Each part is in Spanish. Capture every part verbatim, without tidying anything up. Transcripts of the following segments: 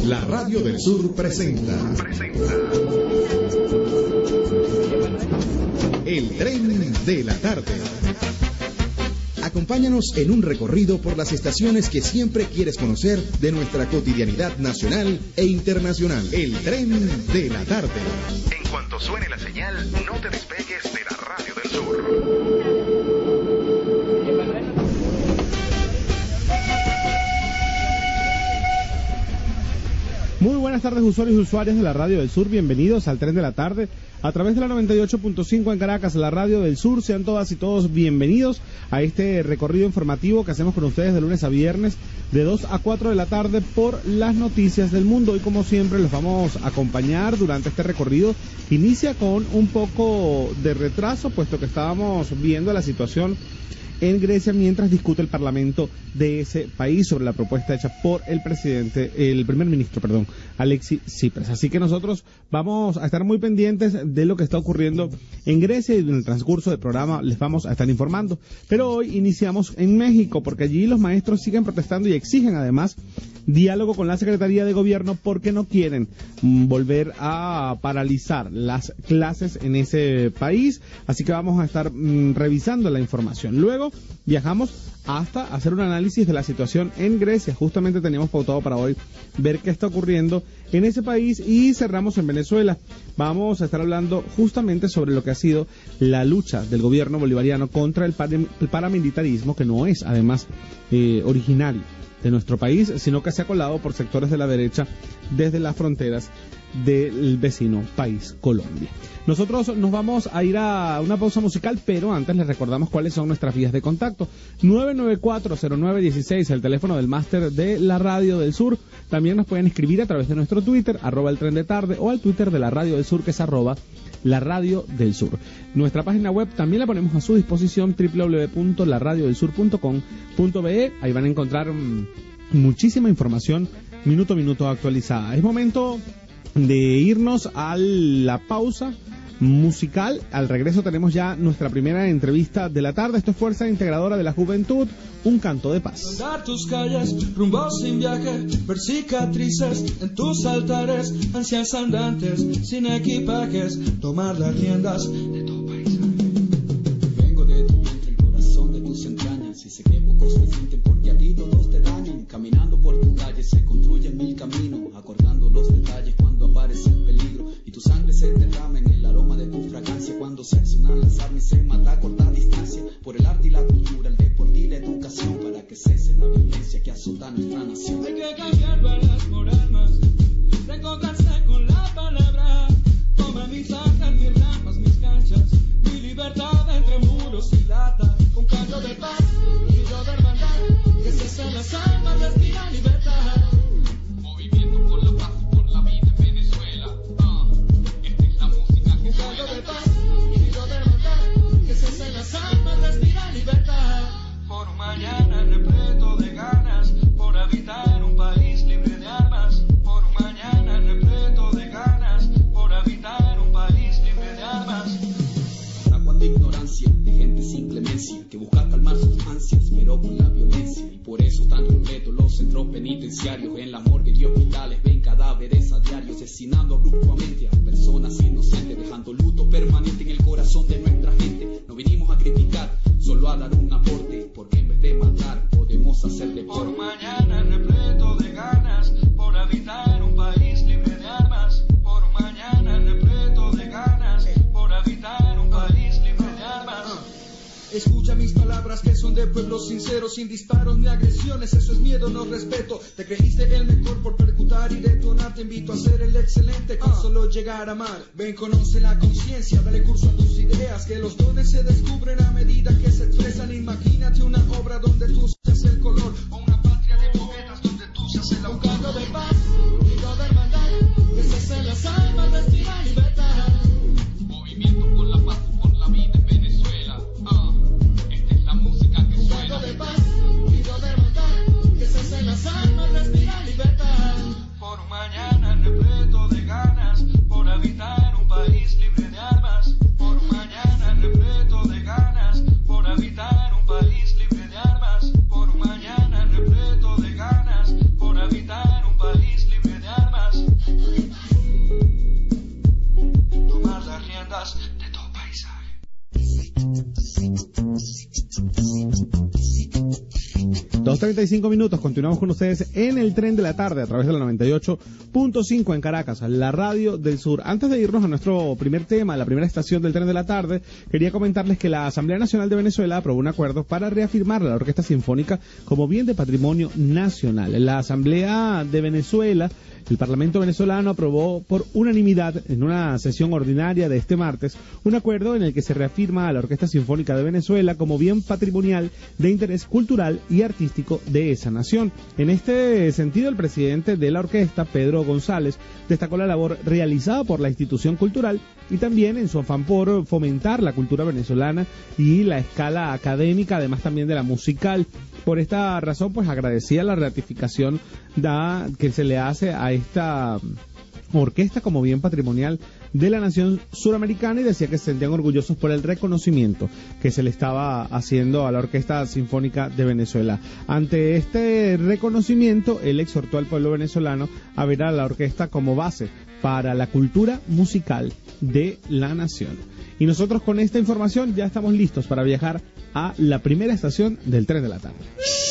La Radio del Sur presenta, presenta El Tren de la Tarde. Acompáñanos en un recorrido por las estaciones que siempre quieres conocer de nuestra cotidianidad nacional e internacional. El Tren de la Tarde. En cuanto suene la señal, no te despegues de la Radio del Sur. Muy buenas tardes, usuarios y usuarias de la Radio del Sur. Bienvenidos al Tren de la Tarde a través de la noventa y ocho punto cinco en Caracas, la Radio del Sur. Sean todas y todos bienvenidos a este recorrido informativo que hacemos con ustedes de lunes a viernes de dos a cuatro de la tarde por las noticias del mundo. Y como siempre los vamos a acompañar durante este recorrido. Inicia con un poco de retraso, puesto que estábamos viendo la situación en Grecia mientras discute el Parlamento de ese país sobre la propuesta hecha por el presidente, el primer ministro, perdón, Alexis Tsipras. Así que nosotros vamos a estar muy pendientes de lo que está ocurriendo en Grecia y en el transcurso del programa les vamos a estar informando. Pero hoy iniciamos en México porque allí los maestros siguen protestando y exigen además diálogo con la Secretaría de Gobierno porque no quieren mm, volver a paralizar las clases en ese país. Así que vamos a estar mm, revisando la información. Luego viajamos hasta hacer un análisis de la situación en Grecia. Justamente teníamos pautado para hoy ver qué está ocurriendo en ese país y cerramos en Venezuela. Vamos a estar hablando justamente sobre lo que ha sido la lucha del gobierno bolivariano contra el, par- el paramilitarismo, que no es además eh, originario de nuestro país, sino que se ha colado por sectores de la derecha desde las fronteras del vecino país Colombia. Nosotros nos vamos a ir a una pausa musical, pero antes les recordamos cuáles son nuestras vías de contacto. nueve nueve cuatro cero nueve uno seis, el teléfono del máster de la Radio del Sur. También nos pueden escribir a través de nuestro Twitter, arroba el tren de tarde, o al Twitter de la Radio del Sur, que es arroba la Radio del Sur. Nuestra página web también la ponemos a su disposición, doble u doble u doble u punto la radio del sur punto com punto be. Ahí van a encontrar mmm, muchísima información minuto a minuto actualizada. Es momento de irnos a la pausa musical. Al regreso tenemos ya nuestra primera entrevista de la tarde. Esto es Fuerza Integradora de la Juventud, un canto de paz. Andar tus calles, rumbo sin viaje, ver cicatrices en tus altares, ansias andantes, sin equipajes, tomar las riendas de tu paisaje. Vengo de tu vientre, el corazón de tus entrañas, y sé que pocos me sienten porque a ti todos te dañan. Caminando por tus calles se construyen mil caminos, acordando los detalles cuando aparece el peligro, y tu sangre se derrama en el aroma de tu fragancia. Cuando se accionan las armas y se mata a corta distancia, por el arte y la cultura, el deporte y la educación, para que cese la violencia que azota nuestra nación. Hay que cambiar balas por armas, recogerse con la palabra. Toma mis anclas, mis ramas, mis canchas, mi libertad entre muros y lata. Un canto de paz, brillo de hermandad, que cesen las almas, respira libertad. Movimiento por la paz, por la vida en Venezuela. Uh, esta es la música que suena. Un canto de paz, brillo de hermandad, que cesen las almas, respira libertad. Por un mañana repleto de ganas, por habitar un país libre de armas. Por un mañana repleto de ganas, por habitar un país libre de armas. Una cuanta ignorancia de gente sin clemencia, que busca calmar sus ansias, pero con la violencia. Y por eso están repletos los centros penitenciarios. En la morgue y hospitales ven cadáveres a diario, asesinando abruptamente a personas inocentes, dejando luto permanente en el corazón de nuestra gente. No vinimos a criticar, solo a dar un aporte, porque en vez de matar podemos hacer deporte. Por mañana repleto de ganas, por habitar un país libre de armas. Por mañana repleto de ganas, por habitar un país libre de armas. Escucha mis palabras que son de pueblos sinceros, sin disparos ni agresiones, eso es miedo, no respeto. Te creíste el mejor por percutar y detonar, te invito a ser el excelente con solo llegar a amar. Ven, conoce la conciencia, dale curso a tus ideas, que los dones se descubren a medida que se expresan. Imagínate una obra donde tú seas el color, o una patria de poetas donde tú seas el autor. Un canto de paz, grito de hermandad, que cesen las almas, respira libertad. Movimiento por la paz, por la vida en Venezuela. Uh, esta es la música que suena. Un canto de paz, grito de hermandad, que cesen las almas, respira libertad. Por un mañana repleto de ganas, por habitar un país libre de armas. Por un mañana repleto de ganas, por habitar un país libre de armas. Por un dos treinta y cinco minutos, continuamos con ustedes en el Tren de la Tarde a través de la noventa y ocho punto cinco en Caracas, la radio del sur. Antes de irnos a nuestro primer tema, la primera estación del Tren de la Tarde, quería comentarles que la Asamblea Nacional de Venezuela aprobó un acuerdo para reafirmar a la Orquesta Sinfónica como bien de patrimonio nacional. La Asamblea de Venezuela, el Parlamento venezolano, aprobó por unanimidad en una sesión ordinaria de este martes un acuerdo en el que se reafirma a la Orquesta Sinfónica de Venezuela como bien patrimonial de interés cultural y artístico de esa nación. En este sentido, el presidente de la orquesta, Pedro González, destacó la labor realizada por la institución cultural y también en su afán por fomentar la cultura venezolana y la escala académica, además también de la musical. Por esta razón, pues agradecía la ratificación da, que se le hace a esta orquesta como bien patrimonial de la nación suramericana y decía que se sentían orgullosos por el reconocimiento que se le estaba haciendo a la Orquesta Sinfónica de Venezuela. Ante este reconocimiento, él exhortó al pueblo venezolano a ver a la orquesta como base para la cultura musical de la nación. Y nosotros con esta información ya estamos listos para viajar a la primera estación del Tren de la Tarde.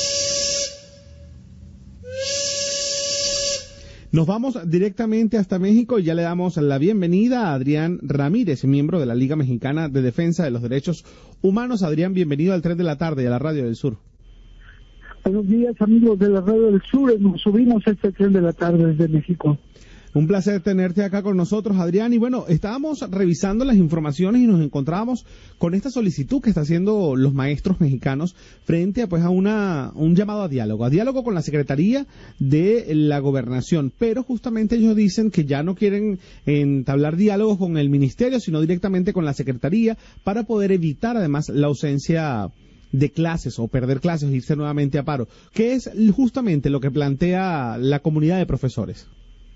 Nos vamos directamente hasta México y ya le damos la bienvenida a Adrián Ramírez, miembro de la Liga Mexicana de Defensa de los Derechos Humanos. Adrián, bienvenido al Tren de la Tarde y a la Radio del Sur. Buenos días, amigos de la Radio del Sur. Nos subimos a este Tren de la Tarde desde México. Un placer tenerte acá con nosotros, Adrián. Y bueno, estábamos revisando las informaciones y nos encontrábamos con esta solicitud que están haciendo los maestros mexicanos frente a, pues, a una un llamado a diálogo, a diálogo con la Secretaría de la Gobernación. Pero justamente ellos dicen que ya no quieren entablar diálogos con el Ministerio, sino directamente con la Secretaría para poder evitar además la ausencia de clases o perder clases e irse nuevamente a paro. ¿Qué es justamente lo que plantea la comunidad de profesores?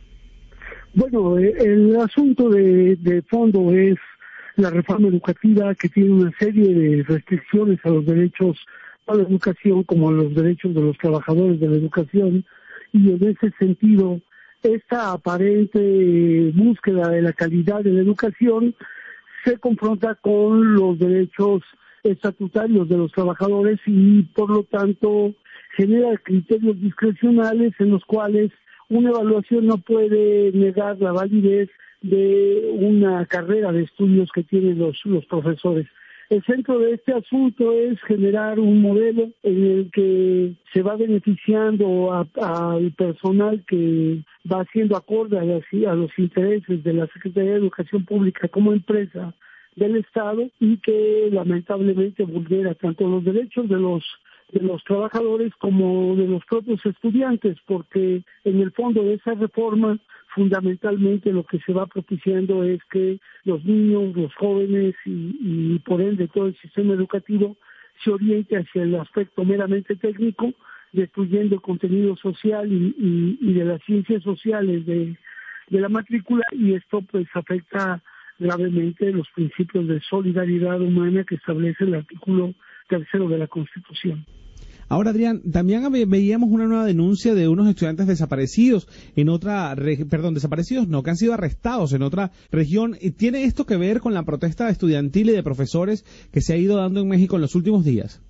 Bueno, el asunto de, de fondo es la reforma educativa que tiene una serie de restricciones a los derechos a la educación como a los derechos de los trabajadores de la educación, y en ese sentido esta aparente búsqueda de la calidad de la educación se confronta con los derechos estatutarios de los trabajadores y por lo tanto genera criterios discrecionales en los cuales una evaluación no puede negar la validez de una carrera de estudios que tienen los, los profesores. El centro de este asunto es generar un modelo en el que se va beneficiando al personal que va haciendo acorde a, las, a los intereses de la Secretaría de Educación Pública como empresa del Estado y que lamentablemente vulnera tanto los derechos de los de los trabajadores como de los propios estudiantes, porque en el fondo de esa reforma fundamentalmente lo que se va propiciando es que los niños, los jóvenes y, y por ende todo el sistema educativo se oriente hacia el aspecto meramente técnico, destruyendo el contenido social y, y, y de las ciencias sociales de, de la matrícula, y esto pues afecta gravemente los principios de solidaridad humana que establece el artículo tercero de la Constitución. Ahora, Adrián, también veíamos una nueva denuncia de unos estudiantes desaparecidos en otra, perdón, desaparecidos no, que han sido arrestados en otra región. ¿Tiene esto que ver con la protesta estudiantil y de profesores que se ha ido dando en México en los últimos días?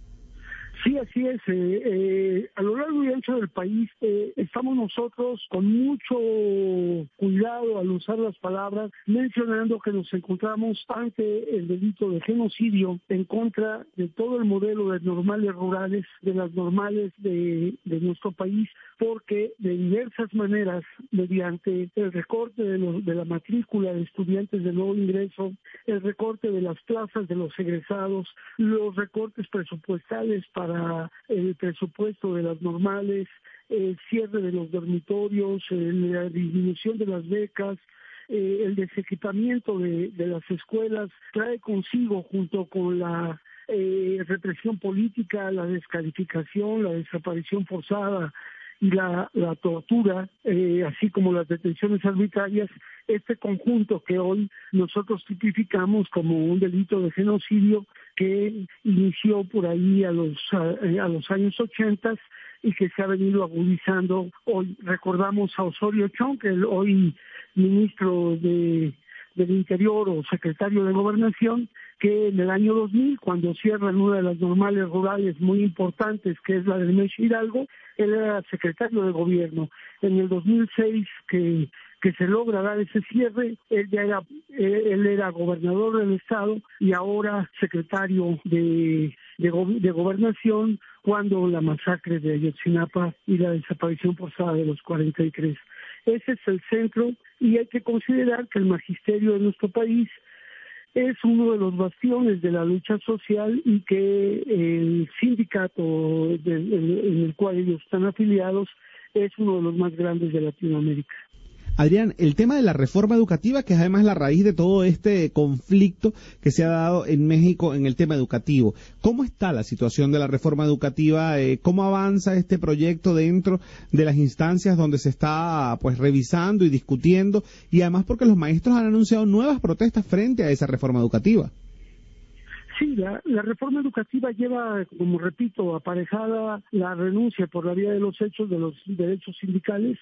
Sí, así es. Eh, eh, a lo largo y ancho del país eh, estamos nosotros con mucho cuidado al usar las palabras, mencionando que nos encontramos ante el delito de genocidio en contra de todo el modelo de normales rurales, de las normales de, de nuestro país, porque de diversas maneras, mediante el recorte de, los, de la matrícula de estudiantes de nuevo ingreso, el recorte de las plazas de los egresados, los recortes presupuestales para el presupuesto de las normales, el cierre de los dormitorios, la disminución de las becas, eh, el desequipamiento de, de las escuelas, trae consigo junto con la eh, represión política, la descalificación, la desaparición forzada y la, la tortura, eh, así como las detenciones arbitrarias, este conjunto que hoy nosotros tipificamos como un delito de genocidio que inició por ahí a los a, a los años ochenta y que se ha venido agudizando. Hoy recordamos a Osorio Chong, que el hoy ministro de del Interior o secretario de Gobernación, que en el año dos mil, cuando cierran una de las normales rurales muy importantes, que es la del Meche Hidalgo, él era secretario de gobierno. En el dos mil seis, que que se logra dar ese cierre, él ya era, él era gobernador del estado y ahora secretario de, de, go, de gobernación cuando la masacre de Ayotzinapa y la desaparición forzada de los cuarenta y tres. Ese es el centro y hay que considerar que el magisterio de nuestro país es uno de los bastiones de la lucha social y que el sindicato de, en, en el cual ellos están afiliados es uno de los más grandes de Latinoamérica. Adrián, el tema de la reforma educativa, que es además la raíz de todo este conflicto que se ha dado en México en el tema educativo. ¿Cómo está la situación de la reforma educativa? Eh, ¿Cómo avanza este proyecto dentro de las instancias donde se está pues revisando y discutiendo? Y además porque los maestros han anunciado nuevas protestas frente a esa reforma educativa. Sí, la, la reforma educativa lleva, como repito, aparejada la renuncia por la vía de los hechos de los derechos sindicales,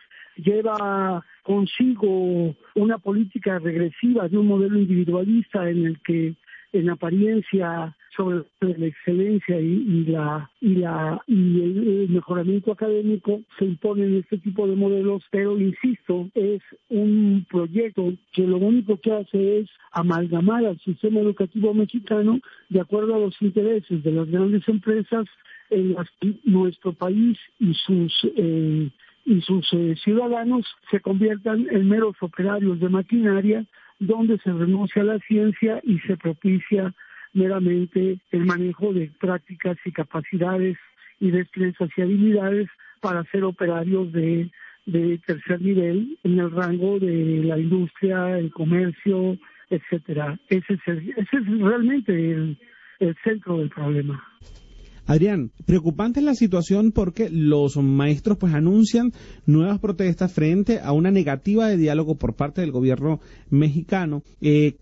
lleva consigo una política regresiva de un modelo individualista en el que en apariencia sobre la excelencia y, y la y la y el mejoramiento académico se imponen este tipo de modelos, pero insisto, es un proyecto que lo único que hace es amalgamar al sistema educativo mexicano de acuerdo a los intereses de las grandes empresas en las que nuestro país y sus eh, y sus eh, ciudadanos se conviertan en meros operarios de maquinaria donde se renuncia a la ciencia y se propicia meramente el manejo de prácticas y capacidades y destrezas y habilidades para ser operarios de, de tercer nivel en el rango de la industria, el comercio, etcétera. Ese es, el, ese es realmente el, el centro del problema. Adrián, preocupante es la situación porque los maestros pues anuncian nuevas protestas frente a una negativa de diálogo por parte del gobierno mexicano. Eh,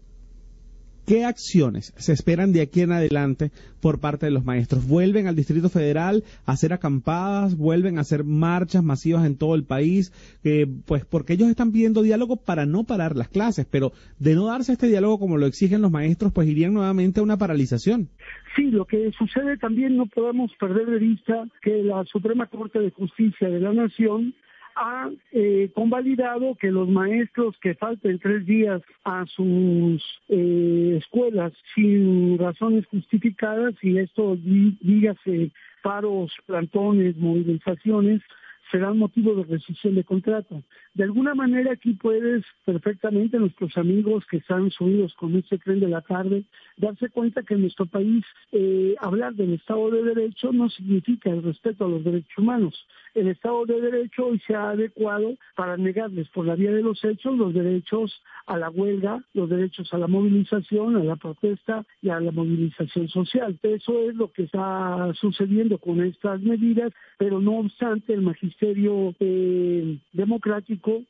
¿Qué acciones se esperan de aquí en adelante por parte de los maestros? ¿Vuelven al Distrito Federal a hacer acampadas? ¿Vuelven a hacer marchas masivas en todo el país? Eh, pues porque ellos están pidiendo diálogo para no parar las clases, pero de no darse este diálogo como lo exigen los maestros, pues irían nuevamente a una paralización. Sí, lo que sucede también no podemos perder de vista que la Suprema Corte de Justicia de la Nación ha eh, convalidado que los maestros que falten tres días a sus eh, escuelas sin razones justificadas, y esto dígase paros, plantones, movilizaciones, serán motivo de rescisión de contrato. De alguna manera aquí puedes perfectamente, nuestros amigos que están subidos con este tren de la tarde, darse cuenta que en nuestro país eh, hablar del Estado de Derecho no significa el respeto a los derechos humanos. El Estado de Derecho hoy se ha adecuado para negarles por la vía de los hechos los derechos a la huelga, los derechos a la movilización, a la protesta y a la movilización social. Eso es lo que está sucediendo con estas medidas, pero no obstante el magisterio eh, democrático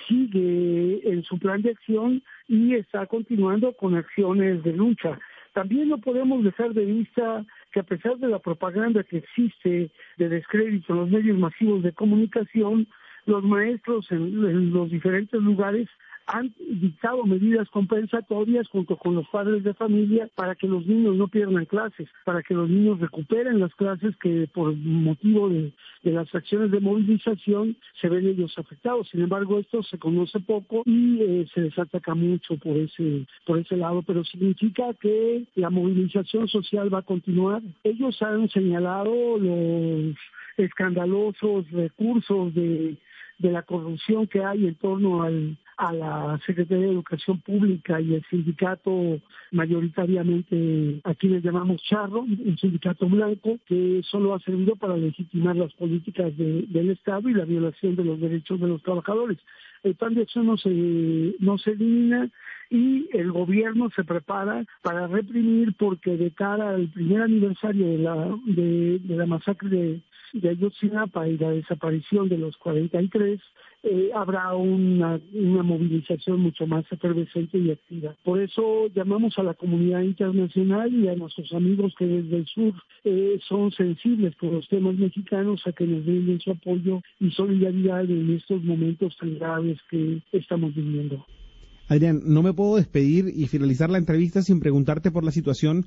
sigue en su plan de acción y está continuando con acciones de lucha. También no podemos dejar de vista que a pesar de la propaganda que existe de descrédito en los medios masivos de comunicación, los maestros en, en los diferentes lugares han dictado medidas compensatorias junto con los padres de familia para que los niños no pierdan clases, para que los niños recuperen las clases que por motivo de, de las acciones de movilización se ven ellos afectados. Sin embargo, esto se conoce poco y eh, se les ataca mucho por ese, por ese lado, pero significa que la movilización social va a continuar. Ellos han señalado los escandalosos recursos de, de la corrupción que hay en torno al a la Secretaría de Educación Pública y el sindicato mayoritariamente, aquí les llamamos charro, un sindicato blanco, que solo ha servido para legitimar las políticas de, del Estado y la violación de los derechos de los trabajadores. El plan de acción no se, no se elimina y el gobierno se prepara para reprimir porque de cara al primer aniversario de la, de, de la masacre de, de Ayotzinapa y la desaparición de los cuarenta y tres, eh, habrá una, una movilización mucho más efervescente y activa. Por eso llamamos a la comunidad internacional y a nuestros amigos que desde el sur eh, son sensibles con los temas mexicanos a que nos brinden su apoyo y solidaridad en estos momentos tan graves que estamos viviendo. Adrián, no me puedo despedir y finalizar la entrevista sin preguntarte por la situación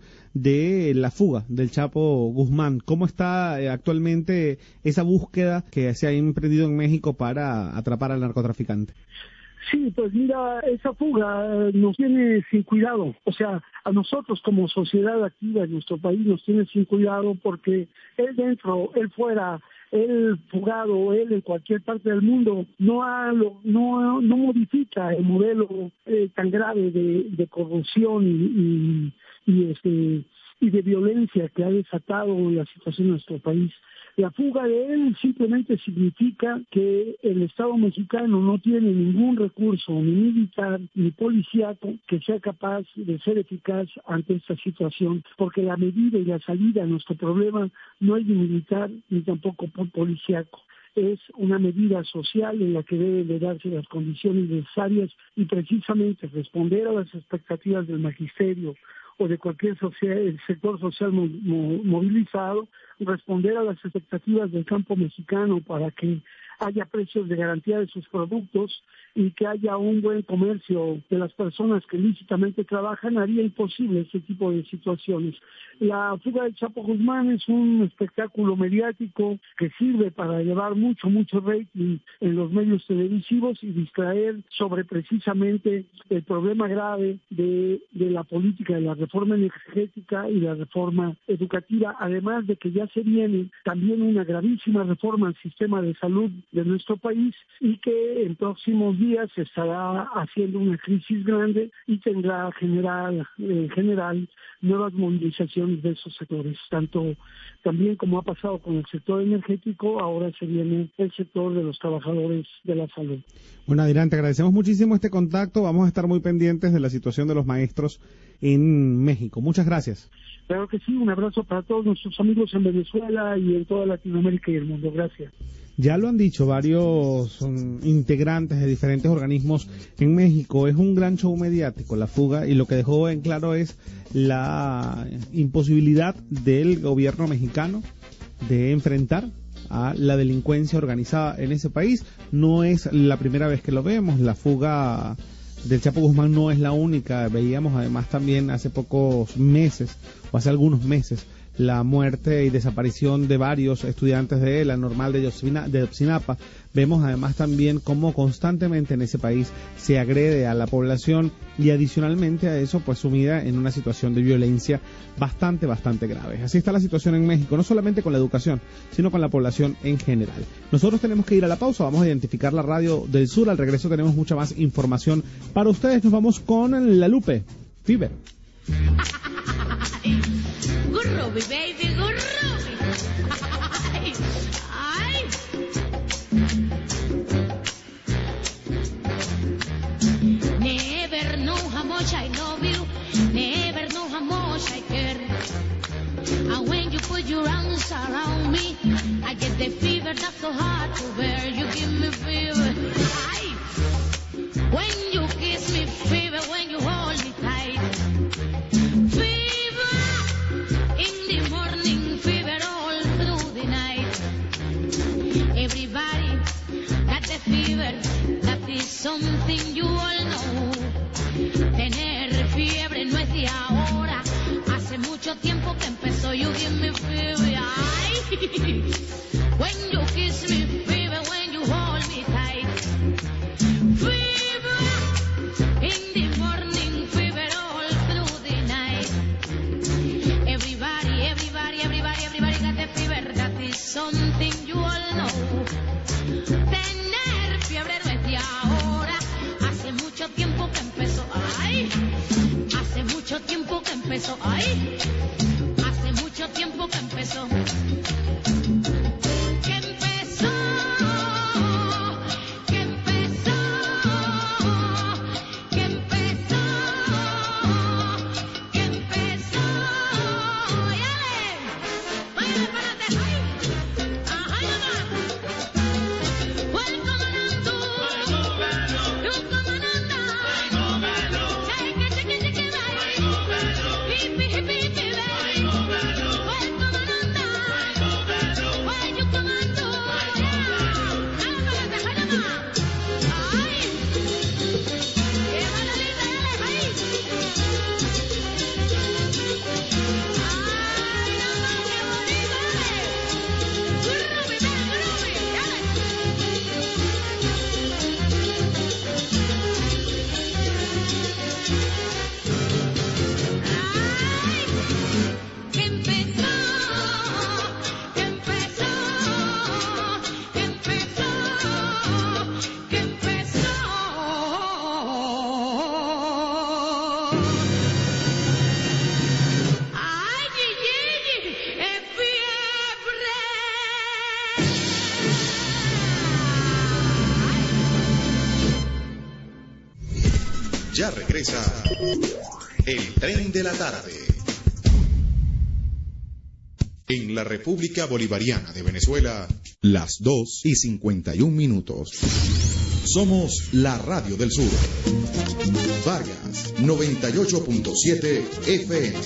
de la fuga del Chapo Guzmán. ¿Cómo está actualmente esa búsqueda que se ha emprendido en México para atrapar al narcotraficante? Sí, pues mira, esa fuga nos tiene sin cuidado. O sea, a nosotros como sociedad activa en nuestro país nos tiene sin cuidado porque él dentro, él fuera, él fugado, él en cualquier parte del mundo, no ha, no, no modifica el modelo eh, tan grave de, de corrupción y, y, y, este, y de violencia que ha desatado la situación en nuestro país. La fuga de él simplemente significa que el Estado mexicano no tiene ningún recurso, ni militar, ni policíaco, que sea capaz de ser eficaz ante esta situación, porque la medida y la salida a nuestro problema no es ni militar, ni tampoco policíaco. Es una medida social en la que deben de darse las condiciones necesarias y precisamente responder a las expectativas del magisterio o de cualquier social, el sector social mo, mo, movilizado, responder a las expectativas del campo mexicano para que haya precios de garantía de sus productos y que haya un buen comercio de las personas que lícitamente trabajan, haría imposible este tipo de situaciones. La fuga del Chapo Guzmán es un espectáculo mediático que sirve para llevar mucho, mucho rating en los medios televisivos y distraer sobre precisamente el problema grave de, de la política, de la reforma energética y la reforma educativa, además de que ya se viene también una gravísima reforma al sistema de salud de nuestro país y que en próximos días se estará haciendo una crisis grande y tendrá general, en general nuevas movilizaciones de esos sectores, tanto también como ha pasado con el sector energético, ahora se viene el sector de los trabajadores de la salud. Bueno, Adrián, te agradecemos muchísimo este contacto, vamos a estar muy pendientes de la situación de los maestros en México. Muchas gracias. Claro que sí, un abrazo para todos nuestros amigos en Venezuela y en toda Latinoamérica y el mundo. Gracias. Ya lo han dicho varios um, integrantes de diferentes organismos en México, es un gran show mediático la fuga y lo que dejó en claro es la imposibilidad del gobierno mexicano de enfrentar a la delincuencia organizada en ese país. No es la primera vez que lo vemos, la fuga del Chapo Guzmán no es la única, veíamos además también hace pocos meses o hace algunos meses la muerte y desaparición de varios estudiantes de la normal de Ayotzinapa. Vemos además también cómo constantemente en ese país se agrede a la población y adicionalmente a eso pues sumida en una situación de violencia bastante, bastante grave. Así está la situación en México, no solamente con la educación, sino con la población en general. Nosotros tenemos que ir a la pausa, vamos a identificar la radio del sur, al regreso tenemos mucha más información para ustedes. Nos vamos con La Lupe, Fever. Groovy, baby, groovy. Ay, ay. Never know how much I love you. Never know how much I care. And when you put your arms around me, I get the fever that's so hard to bear. You give me fever. Ay. When you kiss me, fever. When you hold me tight. That is something you all know. Tener fiebre no es de ahora. Hace mucho tiempo que empezó. You give me fever. Ay. When you kiss me, fever. When you hold me tight. Fever. In the morning, fever all through the night. Everybody, everybody, everybody, everybody got the fever. That is something you all know. Fiebre no es de ahora, hace mucho tiempo que empezó, ay, hace mucho tiempo que empezó, ay, hace mucho tiempo que empezó, que empezó, que empezó, que empezó, que empezó, yale, váyale para adelante, ay, ajá. Ya regresa el Tren de la Tarde. En la República Bolivariana de Venezuela, las dos y cincuenta y un minutos. Somos la Radio del Sur. Vargas, noventa y ocho punto siete F M.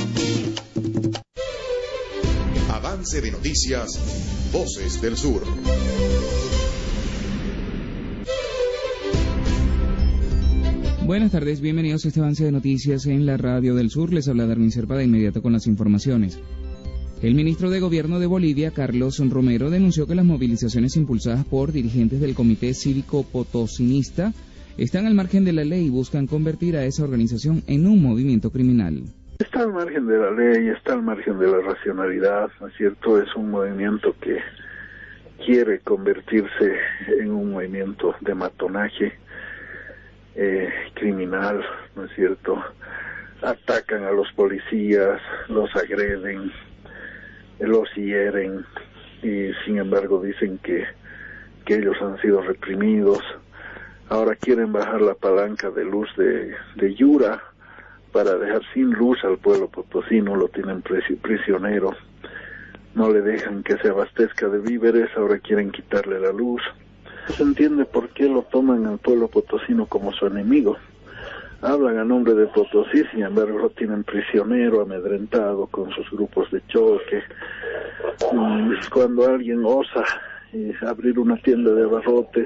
Avance de noticias, Voces del Sur. Buenas tardes, bienvenidos a este avance de noticias en la Radio del Sur. Les habla Darwin Serpa de inmediato con las informaciones. El ministro de Gobierno de Bolivia, Carlos Romero, denunció que las movilizaciones impulsadas por dirigentes del Comité Cívico Potosinista están al margen de la ley y buscan convertir a esa organización en un movimiento criminal. Está al margen de la ley, está al margen de la racionalidad, ¿no es cierto? Es un movimiento que quiere convertirse en un movimiento de matonaje eh, criminal, ¿no es cierto? Atacan a los policías, los agreden, los hieren y sin embargo dicen que, que ellos han sido reprimidos. Ahora quieren bajar la palanca de luz de, de Yura para dejar sin luz al pueblo potosino, lo tienen prisionero, no le dejan que se abastezca de víveres, ahora quieren quitarle la luz. No se entiende por qué lo toman al pueblo potosino como su enemigo. Hablan a nombre de Potosí, sin embargo lo tienen prisionero, amedrentado con sus grupos de choque. Y cuando alguien osa eh, abrir una tienda de abarrotes.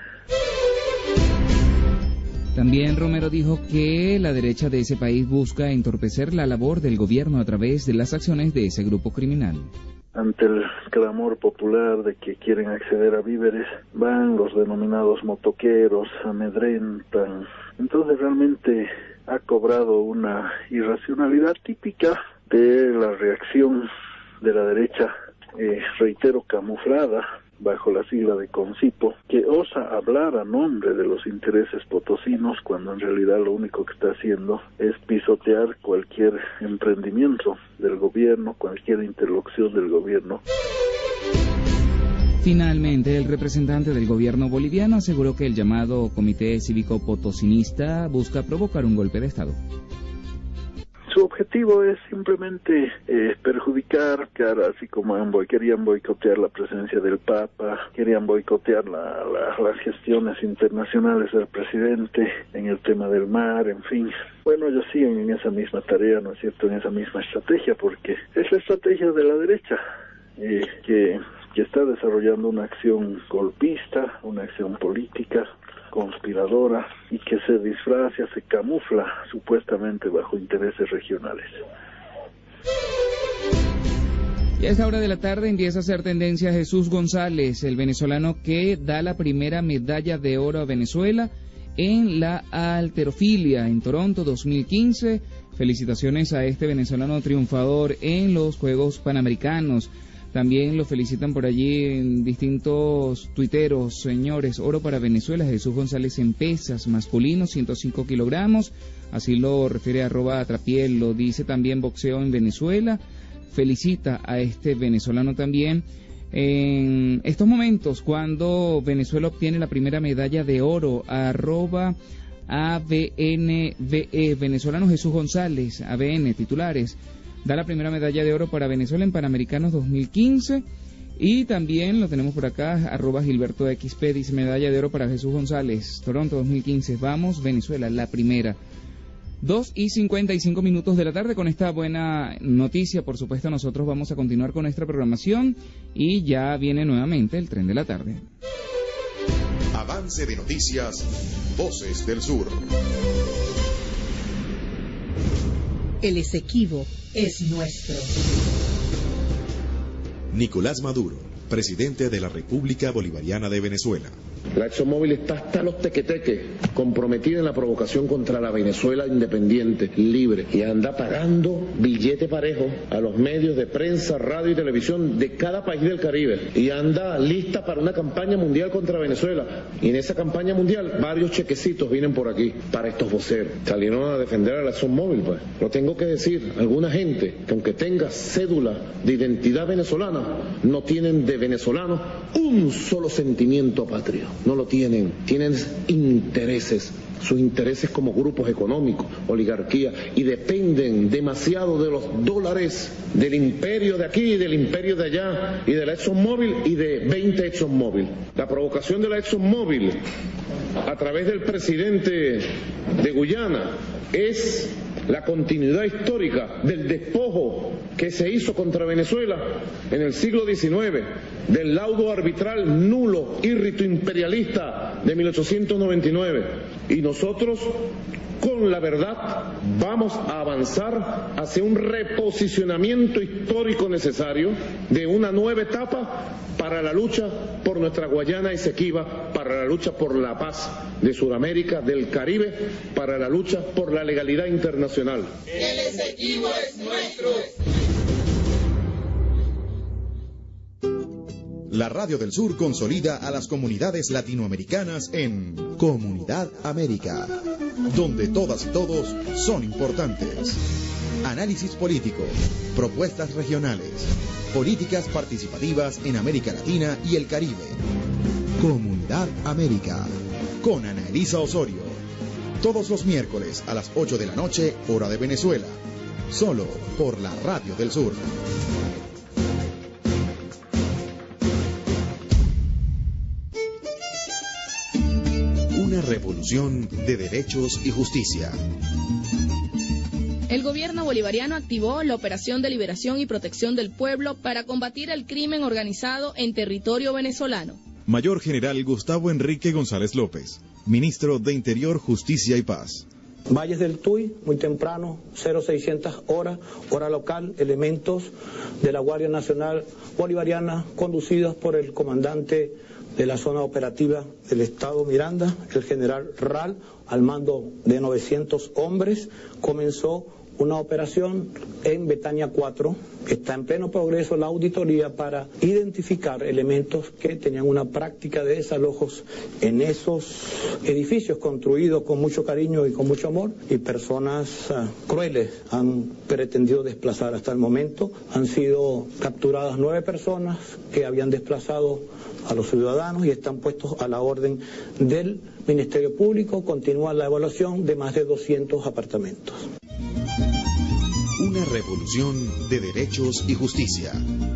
También Romero dijo que la derecha de ese país busca entorpecer la labor del gobierno a través de las acciones de ese grupo criminal. Ante el clamor popular de que quieren acceder a víveres, van los denominados motoqueros, amedrentan. Entonces realmente ha cobrado una irracionalidad típica de la reacción de la derecha, eh, reitero, camuflada bajo la sigla de Concipo, que osa hablar a nombre de los intereses potosinos cuando en realidad lo único que está haciendo es pisotear cualquier emprendimiento del gobierno, cualquier interlocución del gobierno. Finalmente, el representante del gobierno boliviano aseguró que el llamado Comité Cívico Potosinista busca provocar un golpe de Estado. Su objetivo es simplemente eh, perjudicar, así como han boy, querían boicotear la presencia del Papa, querían boicotear la, la, las gestiones internacionales del presidente en el tema del mar, en fin. Bueno, ellos siguen en esa misma tarea, ¿no es cierto?, en esa misma estrategia, porque es la estrategia de la derecha, eh, que, que está desarrollando una acción golpista, una acción política, conspiradora y que se disfraza, se camufla supuestamente bajo intereses regionales. Y a esta hora de la tarde empieza a hacer tendencia Jesús González, el venezolano que da la primera medalla de oro a Venezuela en la halterofilia en Toronto dos mil quince. Felicitaciones a este venezolano triunfador en los Juegos Panamericanos. También lo felicitan por allí en distintos tuiteros, señores. Oro para Venezuela, Jesús González en pesas, masculino, ciento cinco kilogramos. Así lo refiere arroba Atrapiel, lo dice también Boxeo en Venezuela. Felicita a este venezolano también en estos momentos cuando Venezuela obtiene la primera medalla de oro, arroba A B N V E, venezolano Jesús González, A B N, titulares. Da la primera medalla de oro para Venezuela en Panamericanos dos mil quince. Y también lo tenemos por acá, arroba Gilberto X P, dice medalla de oro para Jesús González, Toronto dos mil quince. Vamos, Venezuela, la primera. Dos y cincuenta y cinco minutos de la tarde. Con esta buena noticia, por supuesto, nosotros vamos a continuar con nuestra programación y ya viene nuevamente el Tren de la Tarde. Avance de noticias, Voces del Sur. El Esequibo es nuestro. Nicolás Maduro, presidente de la República Bolivariana de Venezuela. La ExxonMobil está hasta los tequeteques, comprometida en la provocación contra la Venezuela independiente, libre, y anda pagando billete parejo a los medios de prensa, radio y televisión de cada país del Caribe, y anda lista para una campaña mundial contra Venezuela. Y en esa campaña mundial varios chequecitos vienen por aquí para estos voceros. Salieron a defender a la ExxonMobil, pues. Lo tengo que decir, alguna gente que aunque tenga cédula de identidad venezolana, no tienen deber venezolanos un solo sentimiento patrio. No lo tienen, tienen intereses, sus intereses como grupos económicos, oligarquía, y dependen demasiado de los dólares del imperio de aquí, del imperio de allá, y de la ExxonMobil y de veinte ExxonMobil. La provocación de la ExxonMobil a través del presidente de Guyana es la continuidad histórica del despojo que se hizo contra Venezuela en el siglo diecinueve, del laudo arbitral nulo y rito imperialista de mil ochocientos noventa y nueve. Y nosotros, con la verdad, vamos a avanzar hacia un reposicionamiento histórico necesario de una nueva etapa para la lucha por nuestra Guayana Esequiba, para la lucha por la paz de Sudamérica, del Caribe, para la lucha por la legalidad internacional. El Esequibo es nuestro. La Radio del Sur consolida a las comunidades latinoamericanas en Comunidad América, donde todas y todos son importantes. Análisis político, propuestas regionales, políticas participativas en América Latina y el Caribe. Comunidad América, con Ana Elisa Osorio. Todos los miércoles a las ocho de la noche, hora de Venezuela. Solo por la Radio del Sur. Una revolución de derechos y justicia. El gobierno bolivariano activó la Operación de Liberación y Protección del Pueblo para combatir el crimen organizado en territorio venezolano. Mayor General Gustavo Enrique González López, Ministro de Interior, Justicia y Paz. Valles del Tuy, muy temprano, cero seiscientas horas, hora local, elementos de la Guardia Nacional Bolivariana conducidos por el comandante de la zona operativa del Estado Miranda, el general Ral, al mando de novecientos hombres, comenzó una operación en Betania cuatro. Está en pleno progreso la auditoría para identificar elementos que tenían una práctica de desalojos en esos edificios construidos con mucho cariño y con mucho amor, y personas uh, crueles han pretendido desplazar. Hasta el momento han sido capturadas nueve personas que habían desplazado a los ciudadanos y están puestos a la orden del Ministerio Público. Continúa la evaluación de más de doscientos apartamentos. Una revolución de derechos y justicia.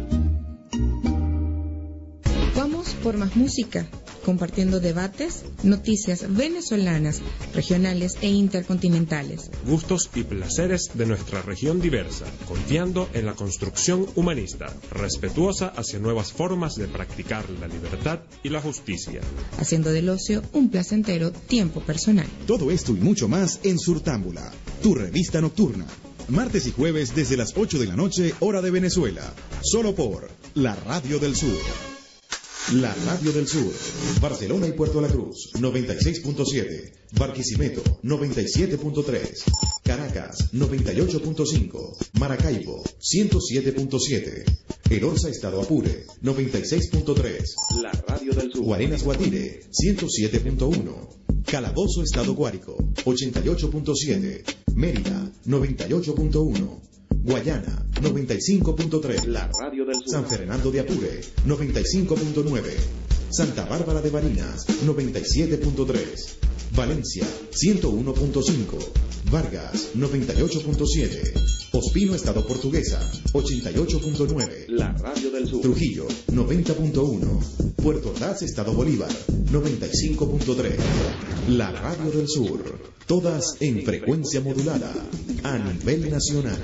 Vamos por más música, compartiendo debates, noticias venezolanas, regionales e intercontinentales. Gustos y placeres de nuestra región diversa, confiando en la construcción humanista, respetuosa hacia nuevas formas de practicar la libertad y la justicia. Haciendo del ocio un placentero tiempo personal. Todo esto y mucho más en Surtámbula, tu revista nocturna. Martes y jueves desde las ocho de la noche, hora de Venezuela. Solo por la Radio del Sur. La Radio del Sur. Barcelona y Puerto La Cruz, noventa y seis punto siete. Barquisimeto, noventa y siete punto tres. Caracas, noventa y ocho punto cinco. Maracaibo, ciento siete punto siete. El Orza, Estado Apure, noventa y seis punto tres. La Radio del Sur. Guarenas, Guatire, ciento siete punto uno. Calabozo, Estado Guárico, ochenta y ocho punto siete. Mérida, noventa y ocho punto uno. Guayana, noventa y cinco punto tres. La Radio del Sur. San Fernando de Apure, noventa y cinco punto nueve. Santa Bárbara de Barinas, noventa y siete punto tres. Valencia, ciento uno punto cinco. Vargas, noventa y ocho punto siete. Ospino, Estado Portuguesa, ochenta y ocho punto nueve. La Radio del Sur. Trujillo, noventa punto uno. Puerto Ordaz, Estado Bolívar, noventa y cinco punto tres. La Radio del Sur. Todas en frecuencia modulada a nivel nacional.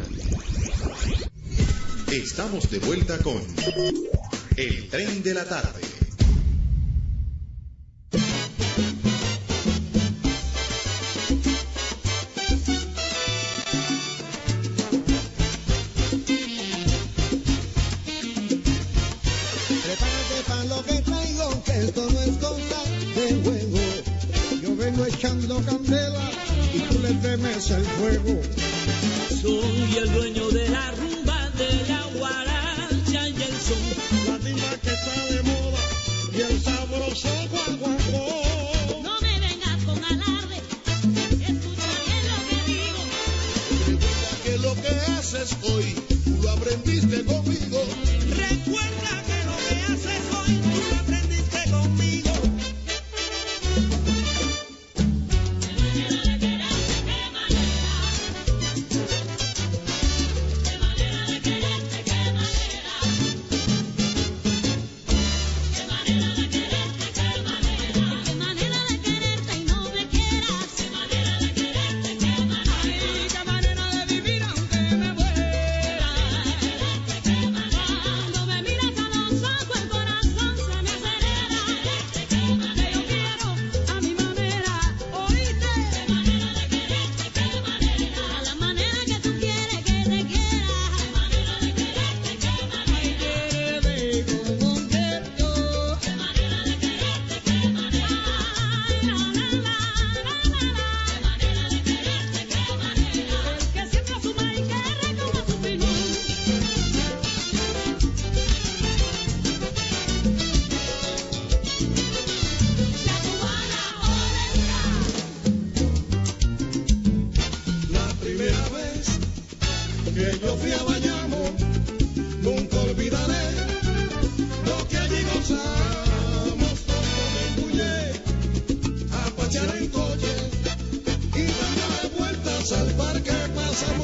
Estamos de vuelta con El Tren de la Tarde. Prepárate para lo que traigo, que esto no es cosa de juego. Yo vengo echando candela y tú le temes el fuego. Soy el dueño de la rumba, de la guaracha y el son. La timba que está de moda y el sabroso guaguancó. No me vengas con alarde, escucha bien lo que digo. Recuerda que lo que haces hoy, tú lo aprendiste conmigo. Recuerda que lo que haces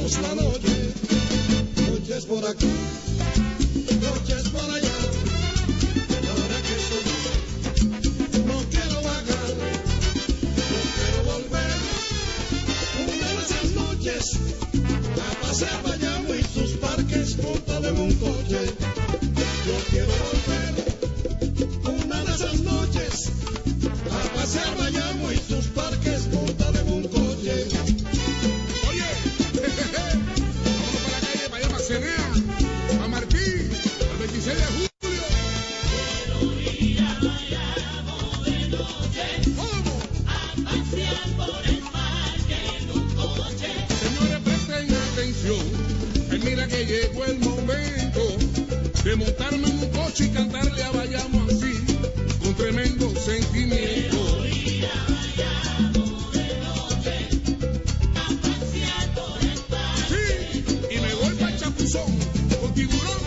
pasamos la noche, noches por aquí, noches por allá. Ahora que subí, no quiero bajar, no quiero volver. Una de esas noches a pasear Bayamo y sus parques montado en un coche. Yo quiero volver. Una de esas noches a pasear Bayamo y sus parques montado en un coche. Oye, jejeje, vamos para la calle, para allá, para Cenea, para Martí, el veintiséis de julio. Quiero ir a Bayamo de noche. ¿Cómo? A pasear por el parque en un coche. Señores, presten atención, que mira que llegó el momento de montarme en un coche y cantarle a Bayamo así, con tremendo sentimiento. Quiero ir a Bayamo de noche. A pasear por el parque. Sí, y me voy para el Chapuzón con Tiburón.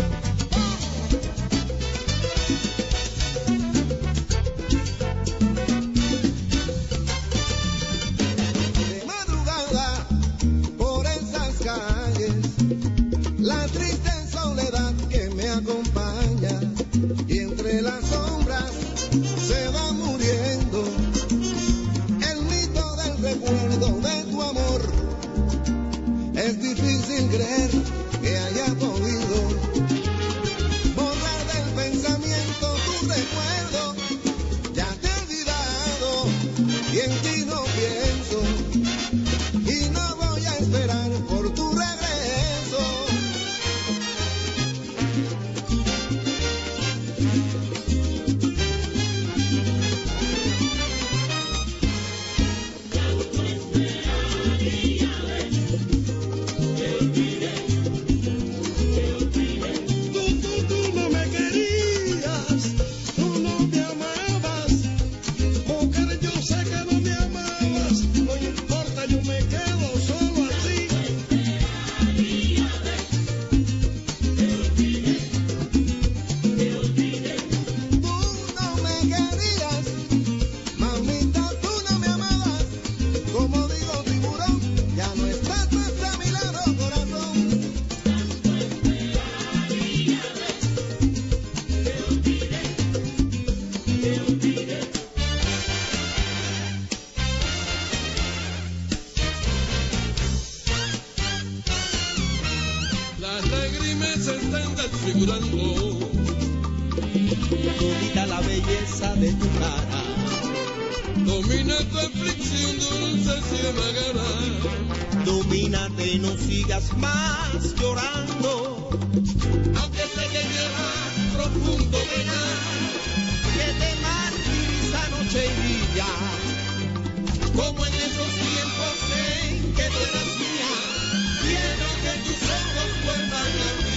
De madrugada por esas calles, la triste soledad que me acompaña, y entre las sombras se va muriendo el mito del recuerdo de tu amor. Es difícil creer que haya podido borrar del pensamiento tu recuerdo. Ya te he olvidado y en ti no pienso, y no voy a esperar por tu regreso. Tú, tú, tú no me querías, tú no me amabas, mujer, yo sé que no me amabas, no importa, yo me quedo solo así. Tú no me querías, mamita, tú no me amabas, como digo Tiburón, ya no estás más a mi lado, corazón. Las lágrimas se están desfigurando. Todita la belleza de tu cara. Domina tu aflicción, dulce ciénaga. Domínate, no sigas más llorando. Aunque sé que lleva profundo penal, Que te martiriza noche y día. como en esos tiempos en que tú eras mía, quiero que tus ojos vuelvan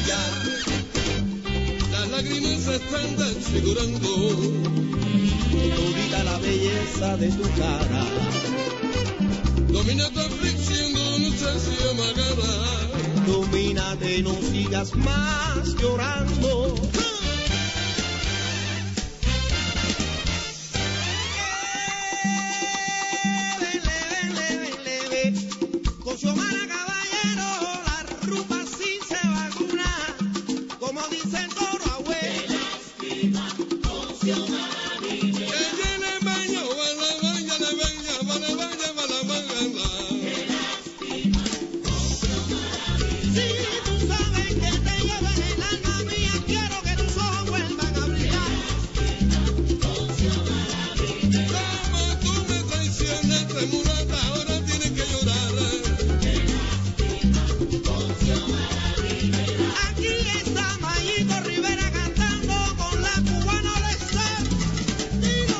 a brillar. Las lágrimas se están desfigurando. Todita la belleza de tu cara. Domina tu aflicción, dulce ciénaga. Domínate, no sigas más llorando. Con Xiomara Caballero, la rumba sí se vacuna, como dice el toro abuelo. Ella le baña, bala, baña, le baña, bala, baña, bala, bala. Si tú sabes que te lleva en el alma mía, quiero que tus ojos vuelvan a brillar. Como tú me traicionaste, mulata, ahora tienes que llorar. Aquí está Mayito Rivera cantando con la cubana All Star. Dilo.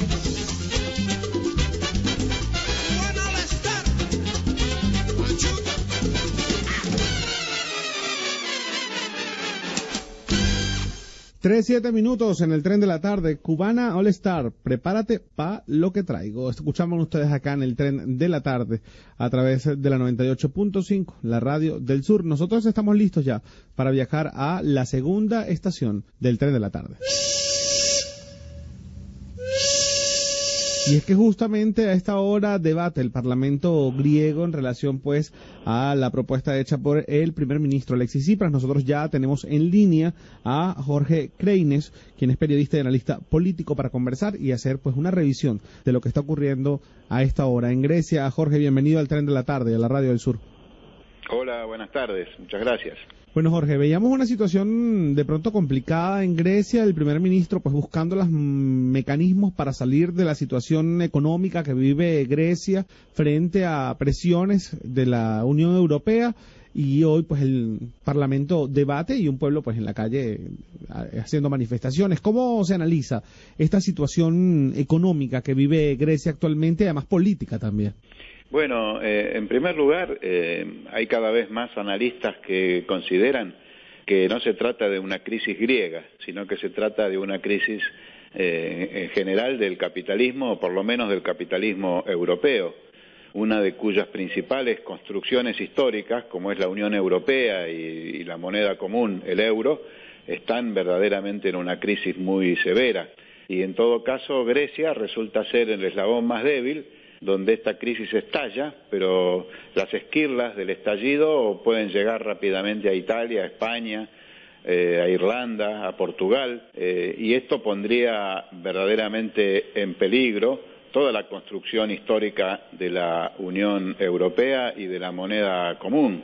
Cubana All Star. Machuca. Tres, siete minutos en el tren de la tarde. Cubana All Star, prepárate pa' lo que traigo. Escuchamos ustedes acá en el tren de la tarde a través de la noventa y ocho punto cinco, la radio del sur. Nosotros estamos listos ya para viajar a la segunda estación del tren de la tarde. Y es que justamente a esta hora debate el Parlamento griego en relación pues a la propuesta hecha por el primer ministro Alexis Tsipras. Nosotros ya tenemos en línea a Jorge Kreines, quien es periodista y analista político, para conversar y hacer pues una revisión de lo que está ocurriendo a esta hora en Grecia. Jorge, bienvenido al Tren de la Tarde, a la Radio del Sur. Hola, buenas tardes, muchas gracias. Bueno, Jorge, veíamos una situación de pronto complicada en Grecia, el primer ministro pues buscando los mecanismos para salir de la situación económica que vive Grecia frente a presiones de la Unión Europea, y hoy pues el Parlamento debate y un pueblo pues en la calle haciendo manifestaciones. ¿Cómo se analiza esta situación económica que vive Grecia actualmente, además política también? Bueno, eh, en primer lugar, eh, hay cada vez más analistas que consideran que no se trata de una crisis griega, sino que se trata de una crisis eh, en general del capitalismo, o por lo menos del capitalismo europeo, una de cuyas principales construcciones históricas, como es la Unión Europea y, y la moneda común, el euro, están verdaderamente en una crisis muy severa. Y en todo caso, Grecia resulta ser el eslabón más débil, donde esta crisis estalla, pero las esquirlas del estallido pueden llegar rápidamente a Italia, a España, eh, a Irlanda, a Portugal, eh, y esto pondría verdaderamente en peligro toda la construcción histórica de la Unión Europea y de la moneda común.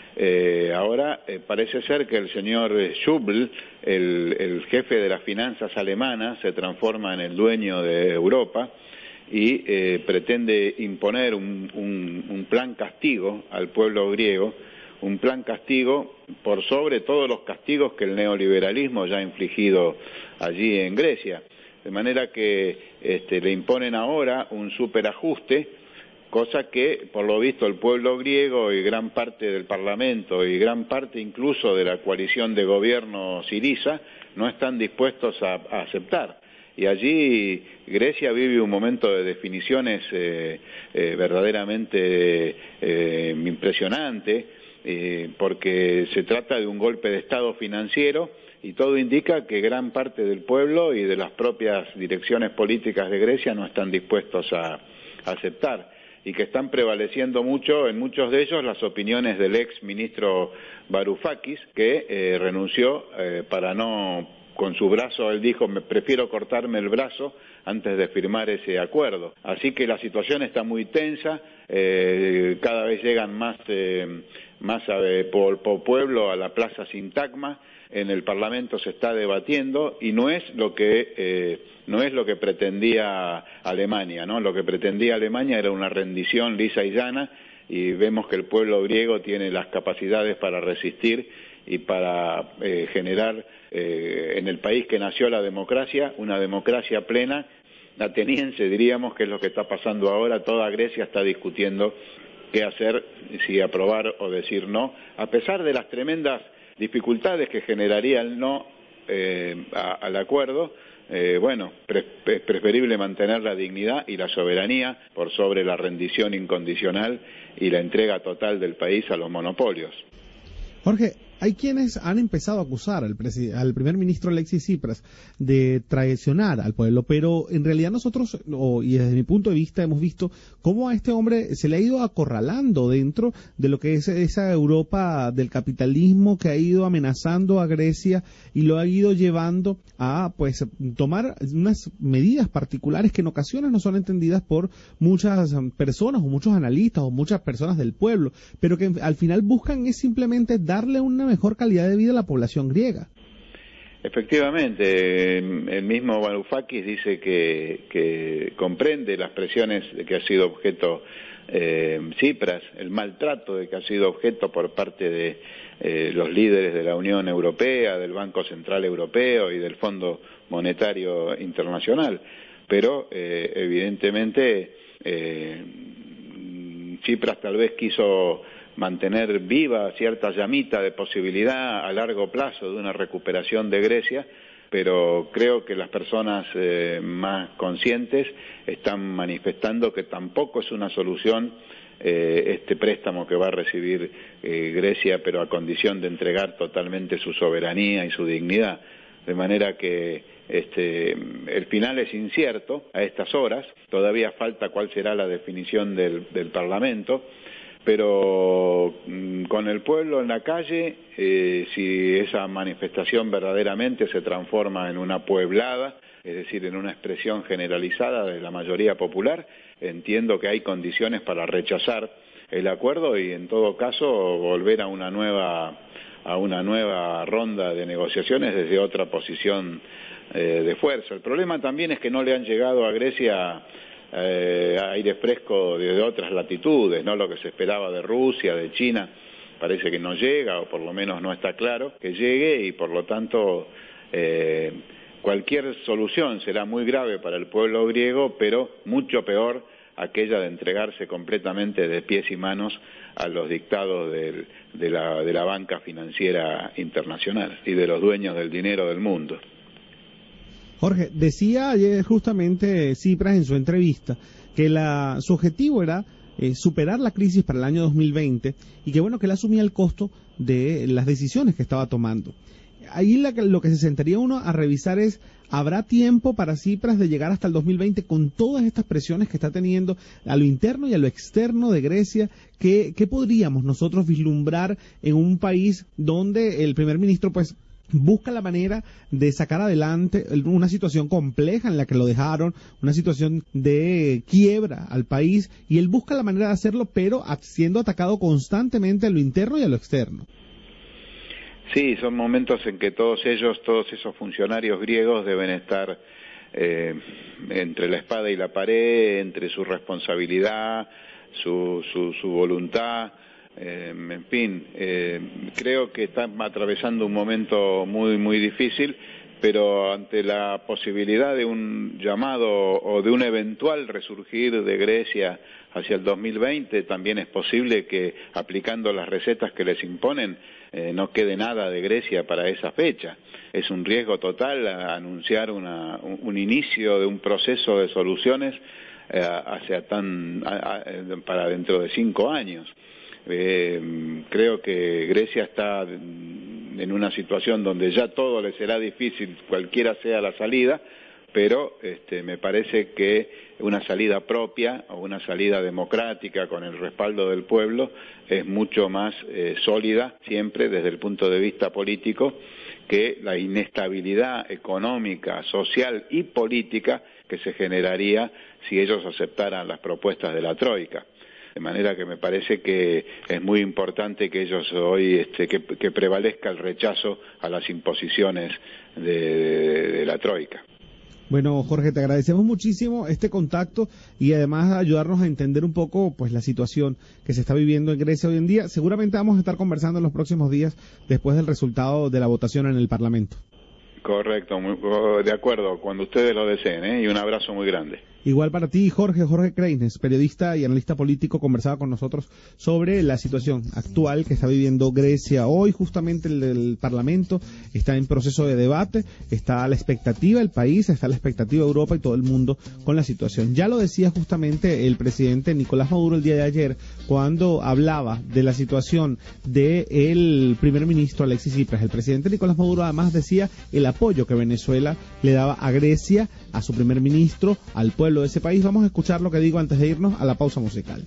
Eh, ahora eh, parece ser que el señor Schäuble, el, el jefe de las finanzas alemanas, se transforma en el dueño de Europa y eh, pretende imponer un, un, un plan castigo al pueblo griego, un plan castigo por sobre todos los castigos que el neoliberalismo ya ha infligido allí en Grecia. De manera que este, le imponen ahora un superajuste, cosa que por lo visto el pueblo griego y gran parte del Parlamento y gran parte incluso de la coalición de gobierno Syriza no están dispuestos a, a aceptar. Y allí Grecia vive un momento de definiciones eh, eh, verdaderamente eh, impresionante, eh, porque se trata de un golpe de Estado financiero y todo indica que gran parte del pueblo y de las propias direcciones políticas de Grecia no están dispuestos a, a aceptar, y que están prevaleciendo mucho en muchos de ellos las opiniones del ex ministro Varoufakis, que eh, renunció eh, para no... Con su brazo, él dijo, me prefiero cortarme el brazo antes de firmar ese acuerdo. Así que la situación está muy tensa, eh, cada vez llegan más, eh, más eh, por, por pueblo a la plaza Sintagma, en el Parlamento se está debatiendo y no es lo que eh, no es lo que pretendía Alemania, ¿no? Lo que pretendía Alemania era una rendición lisa y llana, y vemos que el pueblo griego tiene las capacidades para resistir y para eh, generar eh, en el país que nació la democracia, una democracia plena, ateniense, diríamos, que es lo que está pasando ahora. Toda Grecia está discutiendo qué hacer, si aprobar o decir no, a pesar de las tremendas dificultades que generaría el no eh, a, al acuerdo. Eh, bueno, pre es preferible mantener la dignidad y la soberanía por sobre la rendición incondicional y la entrega total del país a los monopolios. Jorge, hay quienes han empezado a acusar al, al primer ministro Alexis Tsipras de traicionar al pueblo, pero en realidad nosotros, o, y desde mi punto de vista, hemos visto cómo a este hombre se le ha ido acorralando dentro de lo que es esa Europa del capitalismo, que ha ido amenazando a Grecia y lo ha ido llevando a pues tomar unas medidas particulares que en ocasiones no son entendidas por muchas personas o muchos analistas o muchas personas del pueblo, pero que al final buscan es simplemente darle una mejor calidad de vida a la población griega. Efectivamente, el mismo Varoufakis dice que, que comprende las presiones de que ha sido objeto eh, Tsipras, el maltrato de que ha sido objeto por parte de eh, los líderes de la Unión Europea, del Banco Central Europeo y del Fondo Monetario Internacional, pero eh, evidentemente eh, Tsipras tal vez quiso mantener viva cierta llamita de posibilidad a largo plazo de una recuperación de Grecia, pero creo que las personas eh, más conscientes están manifestando que tampoco es una solución eh, este préstamo que va a recibir eh, Grecia, pero a condición de entregar totalmente su soberanía y su dignidad. De manera que este, el final es incierto a estas horas, todavía falta cuál será la definición del, del Parlamento, pero mm, con el pueblo en la calle, eh, si esa manifestación verdaderamente se transforma en una pueblada, es decir, en una expresión generalizada de la mayoría popular, entiendo que hay condiciones para rechazar el acuerdo y en todo caso volver a una nueva a una nueva ronda de negociaciones desde otra posición eh, de fuerza. El problema también es que no le han llegado a Grecia eh, aire fresco de otras latitudes, no lo que se esperaba de Rusia, de China, parece que no llega, o por lo menos no está claro que llegue, y por lo tanto eh, cualquier solución será muy grave para el pueblo griego, pero mucho peor aquella de entregarse completamente de pies y manos a los dictados del, de, la, de la banca financiera internacional y de los dueños del dinero del mundo. Jorge, decía ayer justamente Tsipras en su entrevista que la, su objetivo era eh, superar la crisis para el año dos mil veinte y que bueno, que él asumía el costo de las decisiones que estaba tomando. Ahí la, lo que se sentaría uno a revisar es, ¿habrá tiempo para Tsipras de llegar hasta el dos mil veinte con todas estas presiones que está teniendo a lo interno y a lo externo de Grecia? ¿Qué, qué podríamos nosotros vislumbrar en un país donde el primer ministro pues busca la manera de sacar adelante una situación compleja en la que lo dejaron, una situación de quiebra al país, y él busca la manera de hacerlo, pero siendo atacado constantemente a lo interno y a lo externo? Sí, son momentos en que todos ellos, todos esos funcionarios griegos deben estar eh, entre la espada y la pared, entre su responsabilidad, su, su, su voluntad, eh, en fin, eh, creo que están atravesando un momento muy, muy difícil, pero ante la posibilidad de un llamado o de un eventual resurgir de Grecia hacia el dos mil veinte, también es posible que, aplicando las recetas que les imponen, eh, no quede nada de Grecia para esa fecha. Es un riesgo total a anunciar una, un, un inicio de un proceso de soluciones eh, hacia tan a, a, para dentro de cinco años. Eh, creo que Grecia está en una situación donde ya todo le será difícil, cualquiera sea la salida, pero este, me parece que una salida propia o una salida democrática con el respaldo del pueblo es mucho más eh, sólida siempre desde el punto de vista político que la inestabilidad económica, social y política que se generaría si ellos aceptaran las propuestas de la Troika. De manera que me parece que es muy importante que ellos hoy, este, que, que prevalezca el rechazo a las imposiciones de, de, de la Troika. Bueno, Jorge, te agradecemos muchísimo este contacto y además ayudarnos a entender un poco pues la situación que se está viviendo en Grecia hoy en día. Seguramente vamos a estar conversando en los próximos días después del resultado de la votación en el Parlamento. Correcto, muy, de acuerdo, cuando ustedes lo deseen, ¿eh? Y un abrazo muy grande. Igual para ti, Jorge, Jorge Kreisnes, periodista y analista político, conversaba con nosotros sobre la situación actual que está viviendo Grecia. Hoy justamente el, el Parlamento está en proceso de debate, está a la expectativa el país, está a la expectativa de Europa y todo el mundo con la situación. Ya lo decía justamente el presidente Nicolás Maduro el día de ayer, cuando hablaba de la situación del primer ministro Alexis Tsipras. El presidente Nicolás Maduro además decía el apoyo que Venezuela le daba a Grecia, a su primer ministro, al pueblo de ese país. Vamos a escuchar lo que digo antes de irnos a la pausa musical.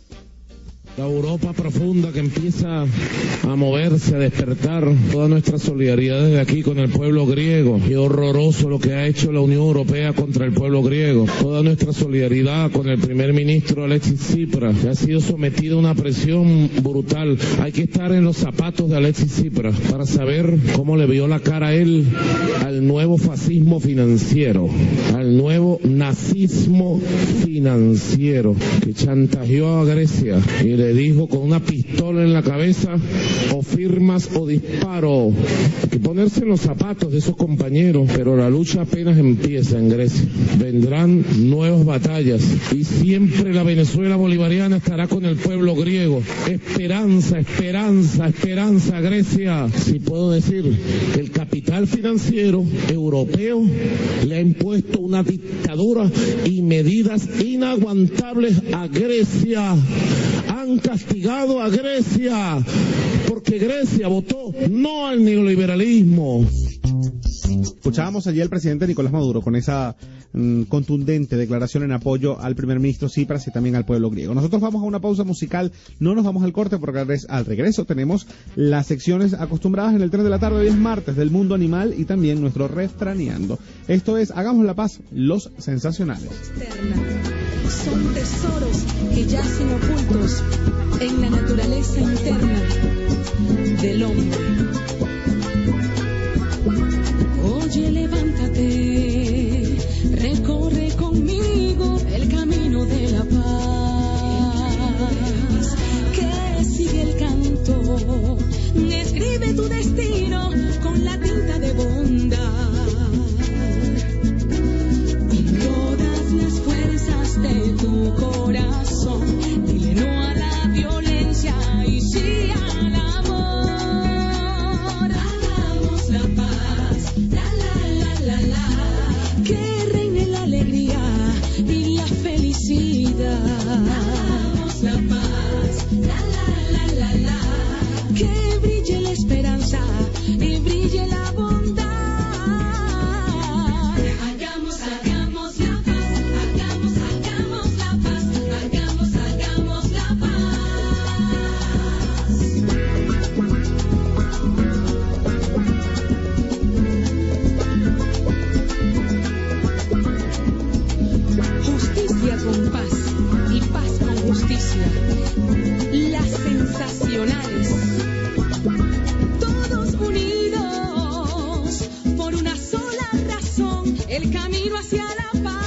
La Europa profunda que empieza a moverse, a despertar, toda nuestra solidaridad desde aquí con el pueblo griego. Qué horroroso lo que ha hecho la Unión Europea contra el pueblo griego. Toda nuestra solidaridad con el primer ministro Alexis Tsipras, que ha sido sometido a una presión brutal. Hay que estar en los zapatos de Alexis Tsipras para saber cómo le vio la cara a él al nuevo fascismo financiero, al nuevo nazismo financiero que chantajeó a Grecia y le dijo con una pistola en la cabeza: o firmas o disparo. Hay que ponerse en los zapatos de esos compañeros, pero la lucha apenas empieza en Grecia. Vendrán nuevas batallas y siempre la Venezuela bolivariana estará con el pueblo griego. Esperanza, esperanza, esperanza, Grecia. Si puedo decir que el capital financiero europeo le ha impuesto una dictadura y medidas inaguantables a Grecia. Han castigado a Grecia porque Grecia votó no al neoliberalismo. Escuchábamos allí al presidente Nicolás Maduro con esa mmm, contundente declaración en apoyo al primer ministro Tsipras y también al pueblo griego. Nosotros vamos a una pausa musical, no nos vamos al corte porque al regreso tenemos las secciones acostumbradas en el tren de la tarde. Hoy es martes del mundo animal y también nuestro refraneando. Esto es Hagamos la Paz, los sensacionales. Son tesoros que yacen ocultos en la naturaleza interna del hombre. Oye, levántate, recorre conmigo el camino de la paz, que sigue el canto, escribe tu destino con la tinta de bondad, con todas las fuerzas de tu corazón, dile no a la violencia y sí al amor. Hagamos la paz, la la la la la, que reine la alegría y la felicidad. Hagamos la paz, la la la la la, que brille la esperanza y brille la bondad. Hagamos, hagamos la paz, hagamos, hagamos la paz, hagamos, hagamos la Justicia con paz y paz con justicia. Las sensacionales. Todos unidos por una sola razón, el camino hacia la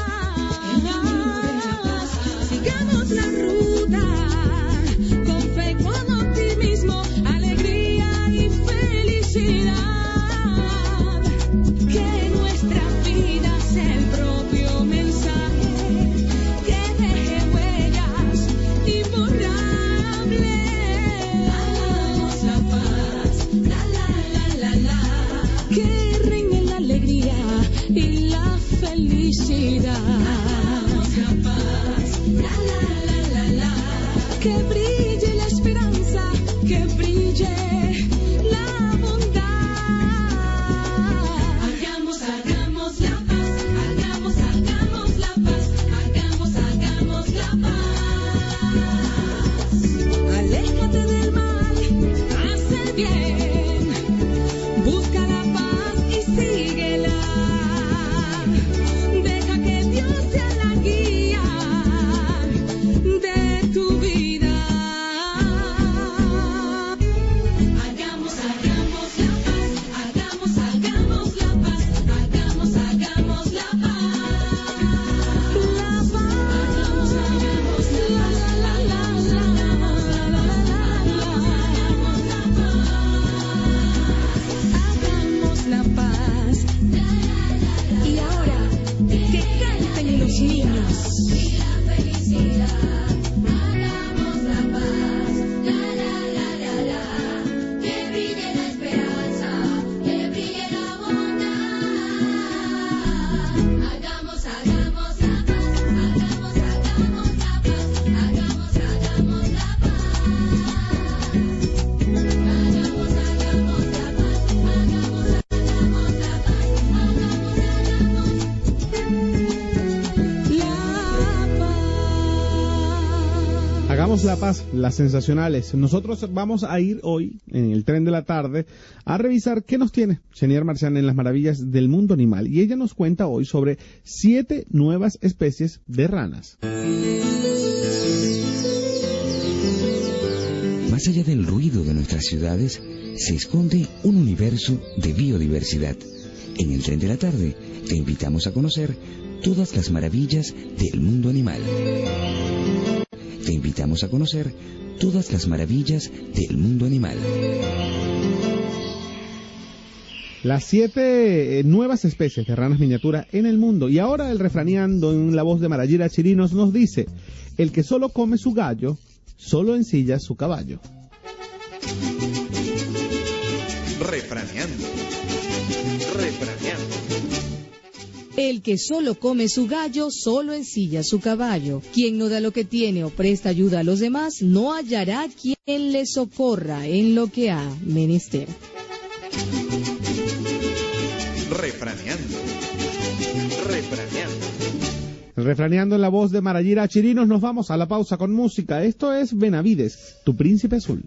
paz. Sigamos la ruta con fe, con optimismo, alegría y felicidad. Que nuestra vida sea el propio mensaje que deje huellas imborrables. Hagamos la paz, la la la la la, que reine la alegría y la felicidad. Hagamos la paz, la la la la la, que brille la esperanza, que brille la bondad. Hagamos, hagamos la paz, hagamos, hagamos la paz, hagamos, hagamos la paz. Aléjate del mal, haz el bien, busca la paz y síguela. Deja que Dios sea la guía de tu vida. Hagamos, hagamos la paz, hagamos, hagamos la paz, hagamos, hagamos la paz. La paz. Hagamos, hagamos la la la la la la la la Hagamos la paz. Y ahora que canten los niños. Hagamos la paz, la la la la la, que brille la esperanza, que brille la bondad. Hagamos, hagamos la paz, hagamos, hagamos la paz, hagamos, hagamos la paz. Hagamos, hagamos la paz, hagamos, hagamos la paz, Hagamos la paz, las sensacionales. Nosotros vamos a ir hoy, en el tren de la tarde, a revisar qué nos tiene Xenier Marcián en las maravillas del mundo animal. Y ella nos cuenta hoy sobre siete nuevas especies de ranas. Más allá del ruido de nuestras ciudades, se esconde un universo de biodiversidad. En el tren de la tarde, te invitamos a conocer todas las maravillas del mundo animal. Te invitamos a conocer todas las maravillas del mundo animal. Las siete eh, nuevas especies de ranas miniatura en el mundo. Y ahora el refraneando en la voz de Marayira Chirinos nos dice: el que solo come su gallo, solo ensilla su caballo. Refraneando. Refraneando. El que solo come su gallo, solo ensilla su caballo. Quien no da lo que tiene o presta ayuda a los demás, no hallará quien le socorra en lo que ha menester. Refraneando. Refraneando. Refraneando en la voz de Marayira Chirinos, nos vamos a la pausa con música. Esto es Benavides, tu príncipe azul.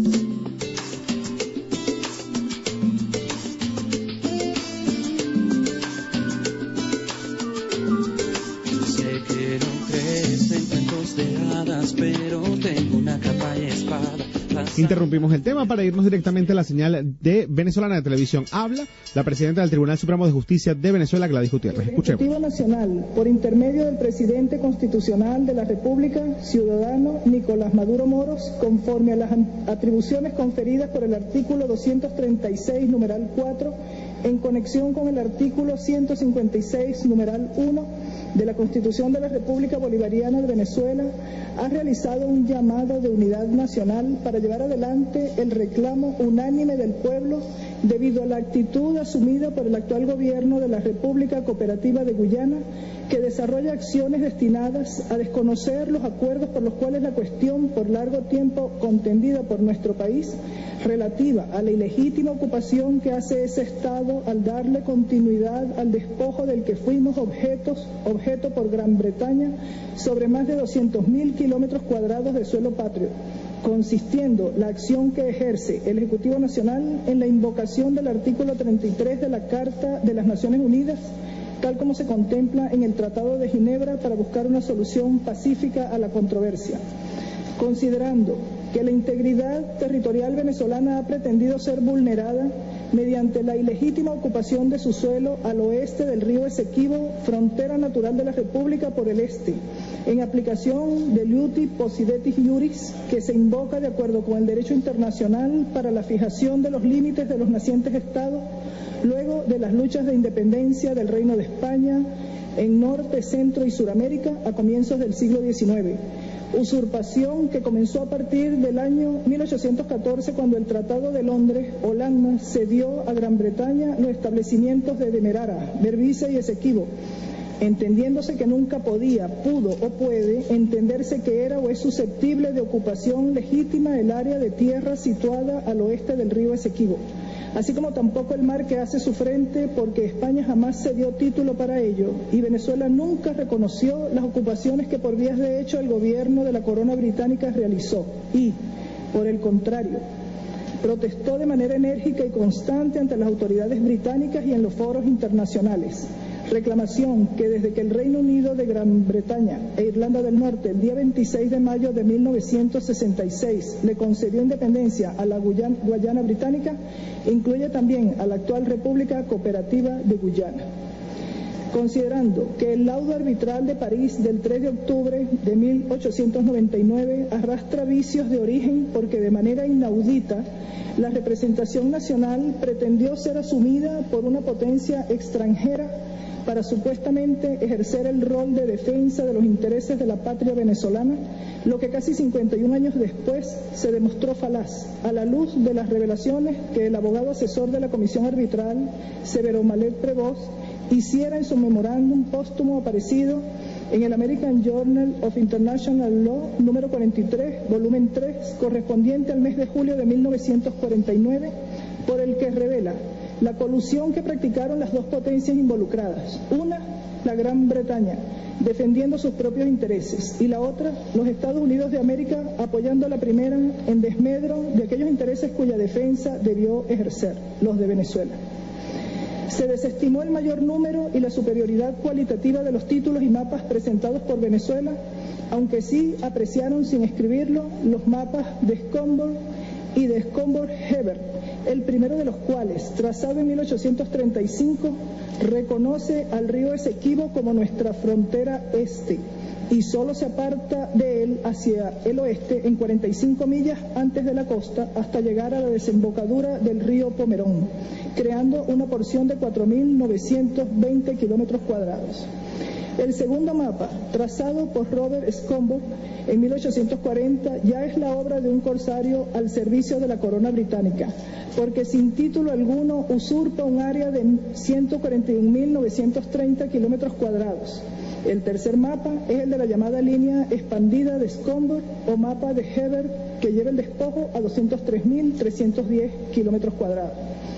Sé que no crees en cuentos de hadas, pero tengo una capa y espada. Interrumpimos el tema para irnos directamente a la señal de Venezolana de Televisión. Habla la presidenta del Tribunal Supremo de Justicia de Venezuela, Gladys Gutiérrez. Escuchemos. El Ejecutivo Nacional, por intermedio del presidente constitucional de la República, ciudadano Nicolás Maduro Moros, conforme a las atribuciones conferidas por el artículo doscientos treinta y seis, numeral cuatro, en conexión con el artículo ciento cincuenta y seis, numeral uno, de la Constitución de la República Bolivariana de Venezuela, ha realizado un llamado de unidad nacional para llevar adelante el reclamo unánime del pueblo debido a la actitud asumida por el actual gobierno de la República Cooperativa de Guyana, que desarrolla acciones destinadas a desconocer los acuerdos por los cuales la cuestión por largo tiempo contendida por nuestro país, relativa a la ilegítima ocupación que hace ese Estado al darle continuidad al despojo del que fuimos objetos, objeto por Gran Bretaña sobre más de doscientos mil kilómetros cuadrados de suelo patrio, consistiendo la acción que ejerce el Ejecutivo Nacional en la invocación del artículo treinta y tres de la Carta de las Naciones Unidas, tal como se contempla en el Tratado de Ginebra para buscar una solución pacífica a la controversia. Considerando que la integridad territorial venezolana ha pretendido ser vulnerada mediante la ilegítima ocupación de su suelo al oeste del río Esequibo, frontera natural de la República por el este, en aplicación del Iuti Possidetis Iuris, que se invoca de acuerdo con el derecho internacional para la fijación de los límites de los nacientes estados, luego de las luchas de independencia del Reino de España en Norte, Centro y Suramérica a comienzos del siglo diecinueve. Usurpación que comenzó a partir del año mil ochocientos catorce, cuando el Tratado de Londres, Holanda, cedió a Gran Bretaña los establecimientos de Demerara, Berbice y Esequibo, entendiéndose que nunca podía, pudo o puede entenderse que era o es susceptible de ocupación legítima el área de tierra situada al oeste del río Esequibo, así como tampoco el mar que hace su frente, porque España jamás cedió título para ello y Venezuela nunca reconoció las ocupaciones que por vías de hecho el gobierno de la corona británica realizó y, por el contrario, protestó de manera enérgica y constante ante las autoridades británicas y en los foros internacionales. Reclamación que desde que el Reino Unido de Gran Bretaña e Irlanda del Norte el día veintiséis de mayo de mil novecientos sesenta y seis le concedió independencia a la Guyana, Guayana Británica, incluye también a la actual República Cooperativa de Guyana. Considerando que el laudo arbitral de París del tres de octubre de mil ochocientos noventa y nueve arrastra vicios de origen porque de manera inaudita la representación nacional pretendió ser asumida por una potencia extranjera para supuestamente ejercer el rol de defensa de los intereses de la patria venezolana, lo que casi cincuenta y un años después se demostró falaz, a la luz de las revelaciones que el abogado asesor de la Comisión Arbitral, Severo Malet Prevost, hiciera en su memorándum póstumo aparecido en el American Journal of International Law número cuarenta y tres, volumen tres, correspondiente al mes de julio de mil novecientos cuarenta y nueve, por el que revela la colusión que practicaron las dos potencias involucradas, una, la Gran Bretaña, defendiendo sus propios intereses, y la otra, los Estados Unidos de América, apoyando a la primera en desmedro de aquellos intereses cuya defensa debió ejercer, los de Venezuela. Se desestimó el mayor número y la superioridad cualitativa de los títulos y mapas presentados por Venezuela, aunque sí apreciaron sin escribirlo los mapas de Scumberg y de Scumberg-Hebert, el primero de los cuales, trazado en mil ochocientos treinta y cinco, reconoce al río Esequibo como nuestra frontera este y solo se aparta de él hacia el oeste en cuarenta y cinco millas antes de la costa hasta llegar a la desembocadura del río Pomerón, creando una porción de cuatro mil novecientos veinte kilómetros cuadrados. El segundo mapa, trazado por Robert Scumberg en mil ochocientos cuarenta, ya es la obra de un corsario al servicio de la corona británica, porque sin título alguno usurpa un área de ciento cuarenta y un mil novecientos treinta kilómetros cuadrados. El tercer mapa es el de la llamada línea expandida de Scumberg o mapa de Hebert, que lleva el despojo a doscientos tres mil trescientos diez kilómetros cuadrados.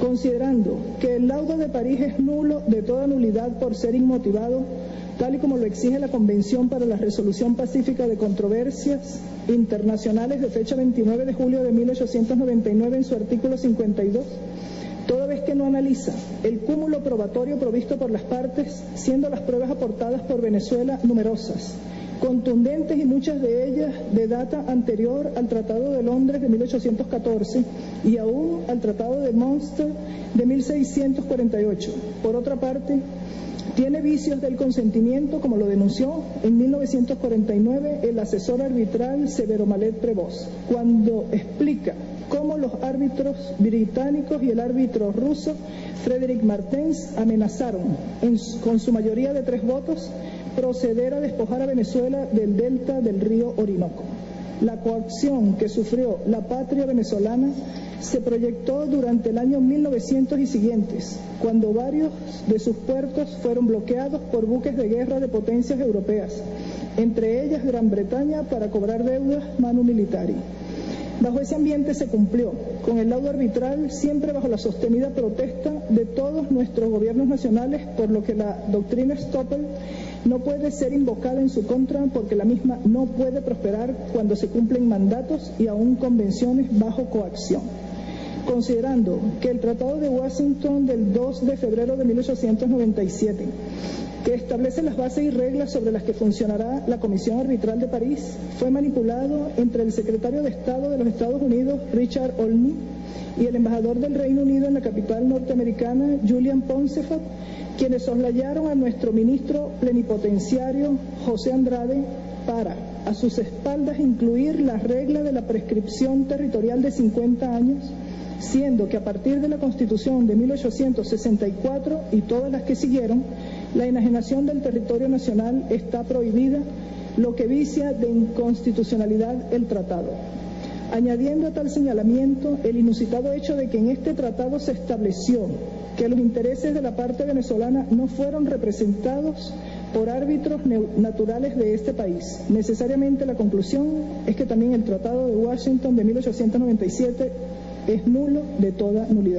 Considerando que el laudo de París es nulo de toda nulidad por ser inmotivado, tal y como lo exige la Convención para la Resolución Pacífica de Controversias Internacionales de fecha veintinueve de julio de mil ochocientos noventa y nueve en su artículo cincuenta y dos, toda vez que no analiza el cúmulo probatorio provisto por las partes, siendo las pruebas aportadas por Venezuela numerosas, contundentes y muchas de ellas de data anterior al Tratado de Londres de mil ochocientos catorce y aún al Tratado de Münster de mil seiscientos cuarenta y ocho. Por otra parte, tiene vicios del consentimiento, como lo denunció en mil novecientos cuarenta y nueve el asesor arbitral Severo Malet Prevost, cuando explica cómo los árbitros británicos y el árbitro ruso Frederick Martens amenazaron, en, con su mayoría de tres votos, proceder a despojar a Venezuela del delta del río Orinoco. La coacción que sufrió la patria venezolana se proyectó durante el año mil novecientos y siguientes, cuando varios de sus puertos fueron bloqueados por buques de guerra de potencias europeas, entre ellas Gran Bretaña, para cobrar deudas manu militari. Bajo ese ambiente se cumplió con el laudo arbitral, siempre bajo la sostenida protesta de todos nuestros gobiernos nacionales, por lo que la doctrina Stoppel no puede ser invocada en su contra, porque la misma no puede prosperar cuando se cumplen mandatos y aún convenciones bajo coacción. Considerando que el Tratado de Washington del dos de febrero de mil ochocientos noventa y siete, que establece las bases y reglas sobre las que funcionará la Comisión Arbitral de París, fue manipulado entre el secretario de Estado de los Estados Unidos, Richard Olney, y el embajador del Reino Unido en la capital norteamericana, Julian Ponsefat, quienes soslayaron a nuestro ministro plenipotenciario, José Andrade, para, a sus espaldas, incluir la regla de la prescripción territorial de cincuenta años, siendo que a partir de la Constitución de mil ochocientos sesenta y cuatro y todas las que siguieron, la enajenación del territorio nacional está prohibida, lo que vicia de inconstitucionalidad el tratado. Añadiendo a tal señalamiento el inusitado hecho de que en este tratado se estableció que los intereses de la parte venezolana no fueron representados por árbitros naturales de este país. Necesariamente la conclusión es que también el Tratado de Washington de mil ochocientos noventa y siete es nulo de toda nulidad.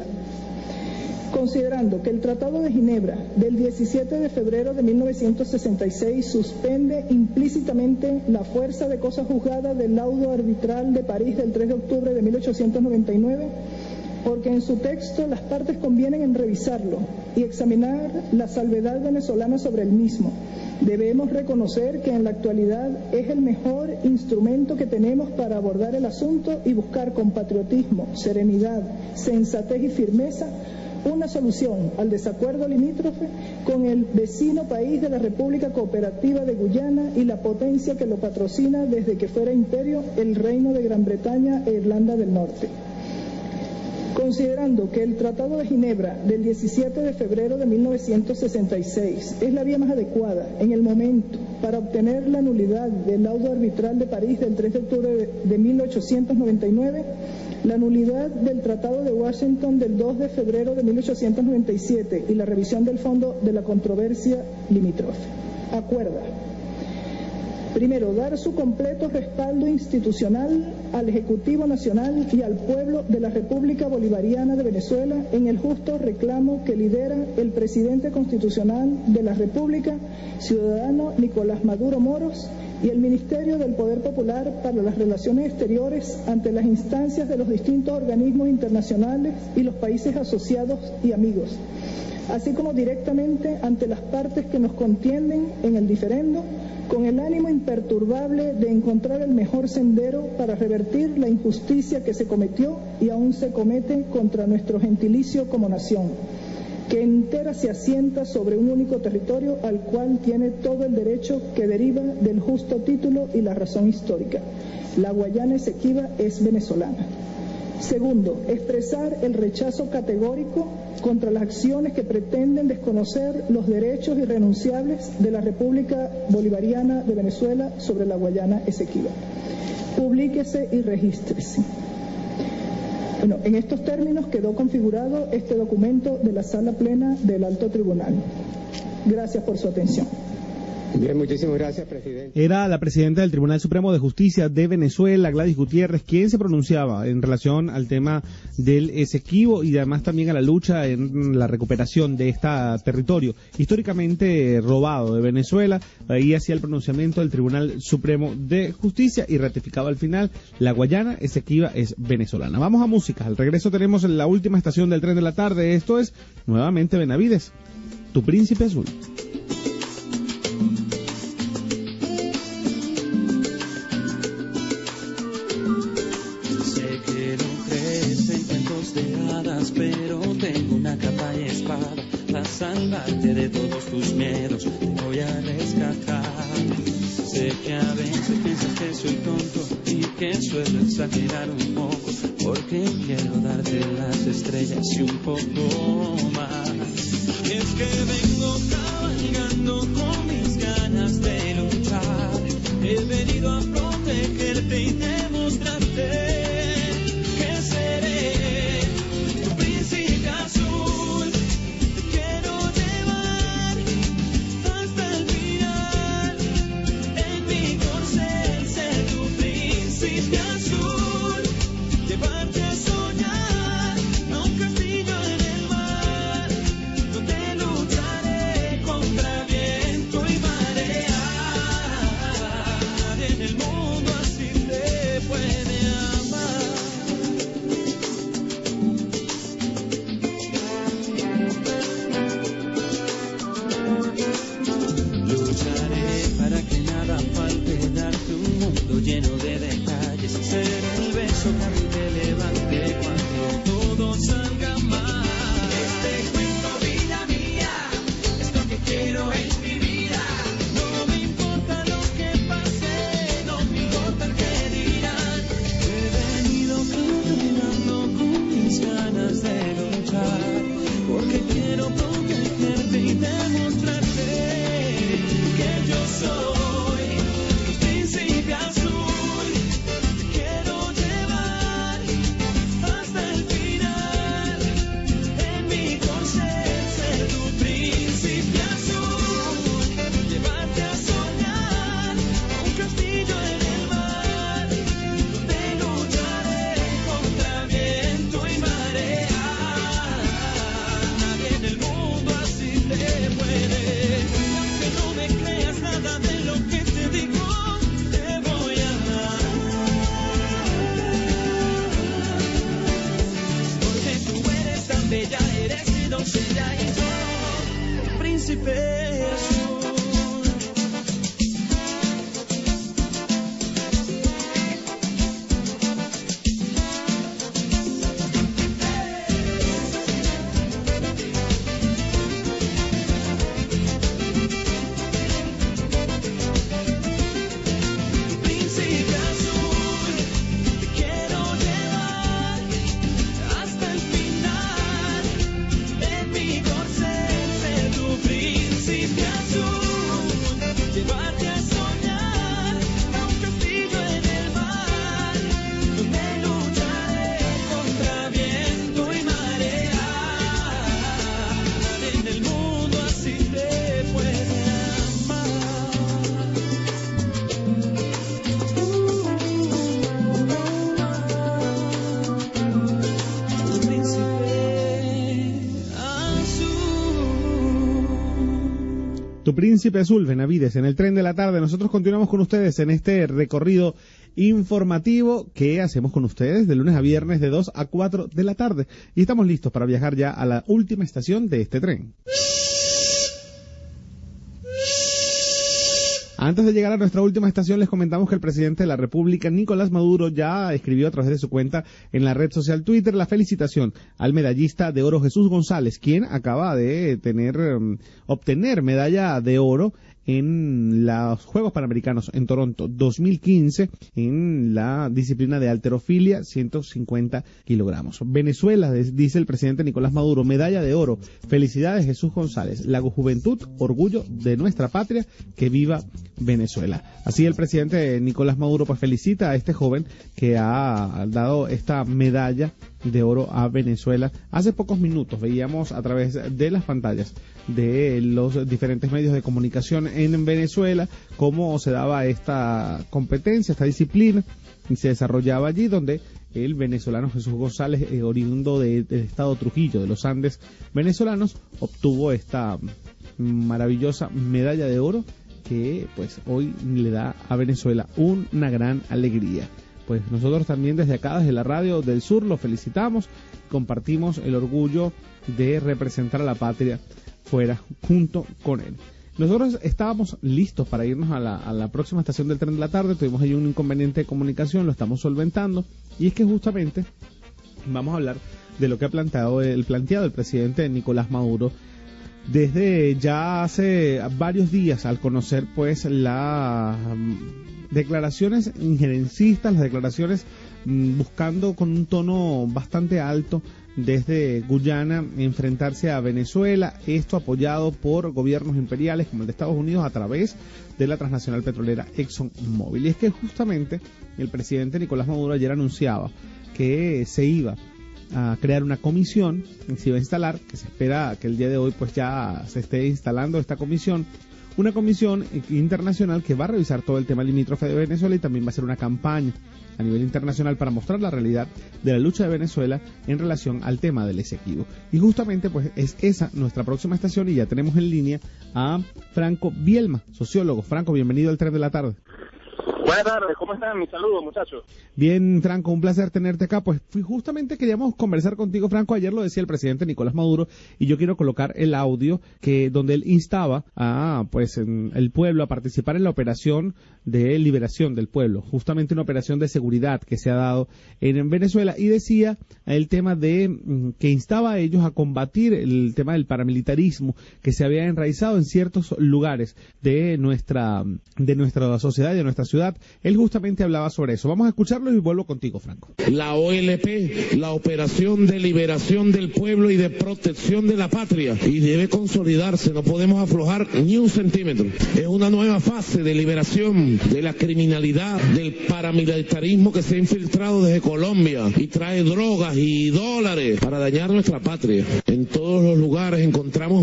Considerando que el Tratado de Ginebra del diecisiete de febrero de mil novecientos sesenta y seis suspende implícitamente la fuerza de cosa juzgada del laudo arbitral de París del tres de octubre de mil ochocientos noventa y nueve, porque en su texto las partes convienen en revisarlo y examinar la salvedad venezolana sobre el mismo, debemos reconocer que en la actualidad es el mejor instrumento que tenemos para abordar el asunto y buscar con patriotismo, serenidad, sensatez y firmeza una solución al desacuerdo limítrofe con el vecino país de la República Cooperativa de Guyana y la potencia que lo patrocina desde que fuera imperio, el Reino de Gran Bretaña e Irlanda del Norte. Considerando que el Tratado de Ginebra del diecisiete de febrero de mil novecientos sesenta y seis es la vía más adecuada en el momento para obtener la nulidad del laudo arbitral de París del tres de octubre de mil ochocientos noventa y nueve, la nulidad del Tratado de Washington del dos de febrero de mil ochocientos noventa y siete y la revisión del fondo de la controversia limítrofe. Acuerda. Primero, dar su completo respaldo institucional al Ejecutivo Nacional y al pueblo de la República Bolivariana de Venezuela en el justo reclamo que lidera el presidente constitucional de la República, ciudadano Nicolás Maduro Moros, y el Ministerio del Poder Popular para las Relaciones Exteriores ante las instancias de los distintos organismos internacionales y los países asociados y amigos, así como directamente ante las partes que nos contienden en el diferendo, con el ánimo imperturbable de encontrar el mejor sendero para revertir la injusticia que se cometió y aún se comete contra nuestro gentilicio como nación, que entera se asienta sobre un único territorio al cual tiene todo el derecho que deriva del justo título y la razón histórica. La Guayana Esequiba es venezolana. Segundo, expresar el rechazo categórico contra las acciones que pretenden desconocer los derechos irrenunciables de la República Bolivariana de Venezuela sobre la Guayana Esequiba. Publíquese y regístrese. Bueno, en estos términos quedó configurado este documento de la Sala Plena del Alto Tribunal. Gracias por su atención. Bien, muchísimas gracias, presidente. Era la presidenta del Tribunal Supremo de Justicia de Venezuela, Gladys Gutiérrez, quien se pronunciaba en relación al tema del Esequibo y además también a la lucha en la recuperación de este territorio históricamente robado de Venezuela. Ahí hacía el pronunciamiento del Tribunal Supremo de Justicia y ratificaba al final: la Guayana Esequiba es venezolana. Vamos a música. Al regreso tenemos la última estación del tren de la tarde. Esto es nuevamente Benavides, Tu Príncipe Azul. Pero tengo una capa y espada para salvarte de todos tus miedos. Te voy a rescatar. Sé que a veces piensas que soy tonto y que suelo exagerar un poco, porque quiero darte las estrellas y un poco más. Es que vengo cabalgando con mis ganas de luchar. He venido a protegerte y demostrarte que seré azul. Te quiero llevar hasta el final. En mi corcel ser tu príncipe azul. Llevarte a soñar a un castillo en el mar, donde lucharé contra viento y marea. Nadie en el mundo así te puede amar. Lucharé para que nada falte, darte un mundo lleno de detalles, ser el beso que a mí te levante cuando todo salga mal. Este cuento, vida mía, es lo que quiero en mi vida. No me importa lo que pase, no me importa el que dirán. He venido caminando con mis ganas de luchar, porque quiero protegerte y demostrarte que yo soy tu príncipe azul. Te quiero llevar hasta el final. En mi corcel ser tu príncipe azul. Llevarte a soñar a un castillo en el mar, donde lucharé contra viento y marea. Nadie en el mundo así te puede. No me creas nada de lo que te digo, te voy a dar. Porque tú eres tan bella, eres mi doncella y yo, príncipe azul. Tu Príncipe Azul, Benavides, en el tren de la tarde. Nosotros continuamos con ustedes en este recorrido informativo que hacemos con ustedes de lunes a viernes de dos a cuatro de la tarde. Y estamos listos para viajar ya a la última estación de este tren. Antes de llegar a nuestra última estación, les comentamos que el presidente de la República, Nicolás Maduro, ya escribió a través de su cuenta en la red social Twitter la felicitación al medallista de oro Jesús González, quien acaba de tener, um, obtener medalla de oro en los Juegos Panamericanos en Toronto dos mil quince en la disciplina de halterofilia, ciento cincuenta kilogramos. Venezuela, dice el presidente Nicolás Maduro, medalla de oro. Felicidades, Jesús González. La juventud, orgullo de nuestra patria, que viva Venezuela. Así el presidente Nicolás Maduro pues felicita a este joven que ha dado esta medalla de oro a Venezuela. Hace pocos minutos veíamos a través de las pantallas de los diferentes medios de comunicación en Venezuela cómo se daba esta competencia, esta disciplina, y se desarrollaba allí, donde el venezolano Jesús González, eh, oriundo de, del estado Trujillo, de los Andes venezolanos, obtuvo esta maravillosa medalla de oro que pues hoy le da a Venezuela una gran alegría. Pues nosotros también desde acá, desde la Radio del Sur, lo felicitamos, compartimos el orgullo de representar a la patria fuera junto con él. Nosotros estábamos listos para irnos a la, a la próxima estación del tren de la tarde, tuvimos ahí un inconveniente de comunicación, lo estamos solventando, y es que justamente vamos a hablar de lo que ha planteado el planteado el presidente Nicolás Maduro desde ya hace varios días, al conocer pues las declaraciones injerencistas, las declaraciones mmm, buscando con un tono bastante alto desde Guyana enfrentarse a Venezuela, esto apoyado por gobiernos imperiales como el de Estados Unidos a través de la transnacional petrolera ExxonMobil. Y es que justamente el presidente Nicolás Maduro ayer anunciaba que se iba a crear una comisión, se iba a instalar, que se espera que el día de hoy pues ya se esté instalando esta comisión, una comisión internacional que va a revisar todo el tema limítrofe de Venezuela y también va a hacer una campaña a nivel internacional para mostrar la realidad de la lucha de Venezuela en relación al tema del Esequibo. Y justamente pues es esa nuestra próxima estación, y ya tenemos en línea a Franco Bielma, sociólogo. Franco, bienvenido al Tren de la Tarde. Buenas tardes, ¿cómo están? Mis saludos, muchachos. Bien, Franco, un placer tenerte acá. Pues justamente queríamos conversar contigo, Franco. Ayer lo decía el presidente Nicolás Maduro, y yo quiero colocar el audio que donde él instaba a pues en el pueblo a participar en la operación de liberación del pueblo, justamente una operación de seguridad que se ha dado en Venezuela, y decía el tema de que instaba a ellos a combatir el tema del paramilitarismo que se había enraizado en ciertos lugares de nuestra de nuestra sociedad y de nuestra ciudad. Él justamente hablaba sobre eso. Vamos a escucharlo y vuelvo contigo, Franco. La O L P, la Operación de Liberación del Pueblo y de Protección de la Patria, y debe consolidarse, no podemos aflojar ni un centímetro. Es una nueva fase de liberación de la criminalidad, del paramilitarismo que se ha infiltrado desde Colombia y trae drogas y dólares para dañar nuestra patria. En todos los lugares encontramos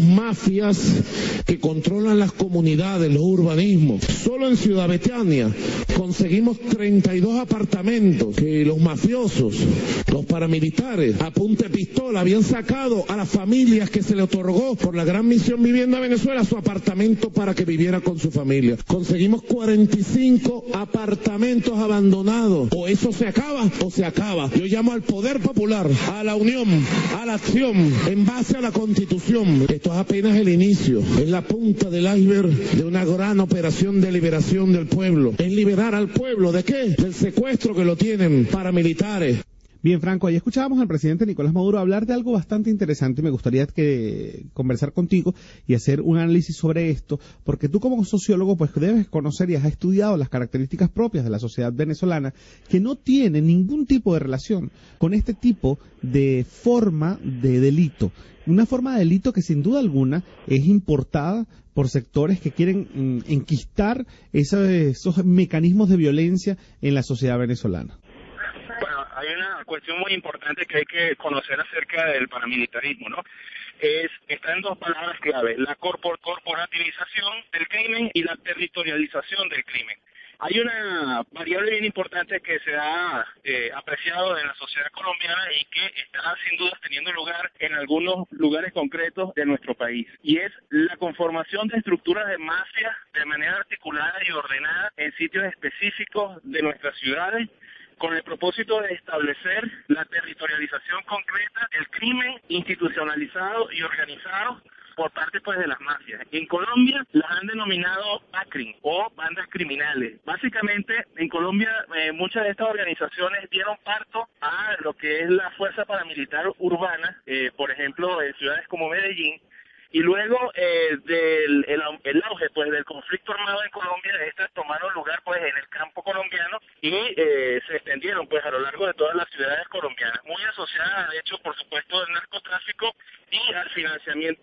mafias que controlan las comunidades, los urbanismos. Solo en Ciudad Betania conseguimos treinta y dos apartamentos que los mafiosos, los paramilitares, a punta de pistola habían sacado a las familias que se le otorgó por la Gran Misión Vivienda Venezuela su apartamento para que viviera con su familia. Conseguimos cuarenta y cinco apartamentos abandonados. O eso se acaba o se acaba. Yo llamo al poder popular, a la unión, a la acción, en base a la Constitución. Esto es apenas el inicio, es la punta del iceberg de una gran operación de liberación del pueblo. Es liberar al pueblo, ¿de qué? Del secuestro que lo tienen paramilitares. Bien, Franco, ahí escuchábamos al presidente Nicolás Maduro hablar de algo bastante interesante, y me gustaría que conversar contigo y hacer un análisis sobre esto, porque tú como sociólogo pues debes conocer y has estudiado las características propias de la sociedad venezolana, que no tiene ningún tipo de relación con este tipo de forma de delito. Una forma de delito que sin duda alguna es importada por sectores que quieren mm, enquistar esos, esos mecanismos de violencia en la sociedad venezolana. Hay una cuestión muy importante que hay que conocer acerca del paramilitarismo, ¿no? Es, está en dos palabras clave: la corpor corporativización del crimen y la territorialización del crimen. Hay una variable bien importante que se ha eh, apreciado en la sociedad colombiana y que está sin duda teniendo lugar en algunos lugares concretos de nuestro país, y es la conformación de estructuras de mafia de manera articulada y ordenada en sitios específicos de nuestras ciudades, con el propósito de establecer la territorialización concreta del crimen institucionalizado y organizado por parte pues de las mafias. En Colombia las han denominado BACRIM o bandas criminales. Básicamente en Colombia eh, muchas de estas organizaciones dieron parto a lo que es la fuerza paramilitar urbana, eh, por ejemplo en ciudades como Medellín. Y luego eh, del el, el auge pues del conflicto armado en Colombia, estas tomaron lugar pues en el campo colombiano y eh, se extendieron pues a lo largo de todas las ciudades colombianas, muy asociadas de hecho por supuesto al narcotráfico y al financiamiento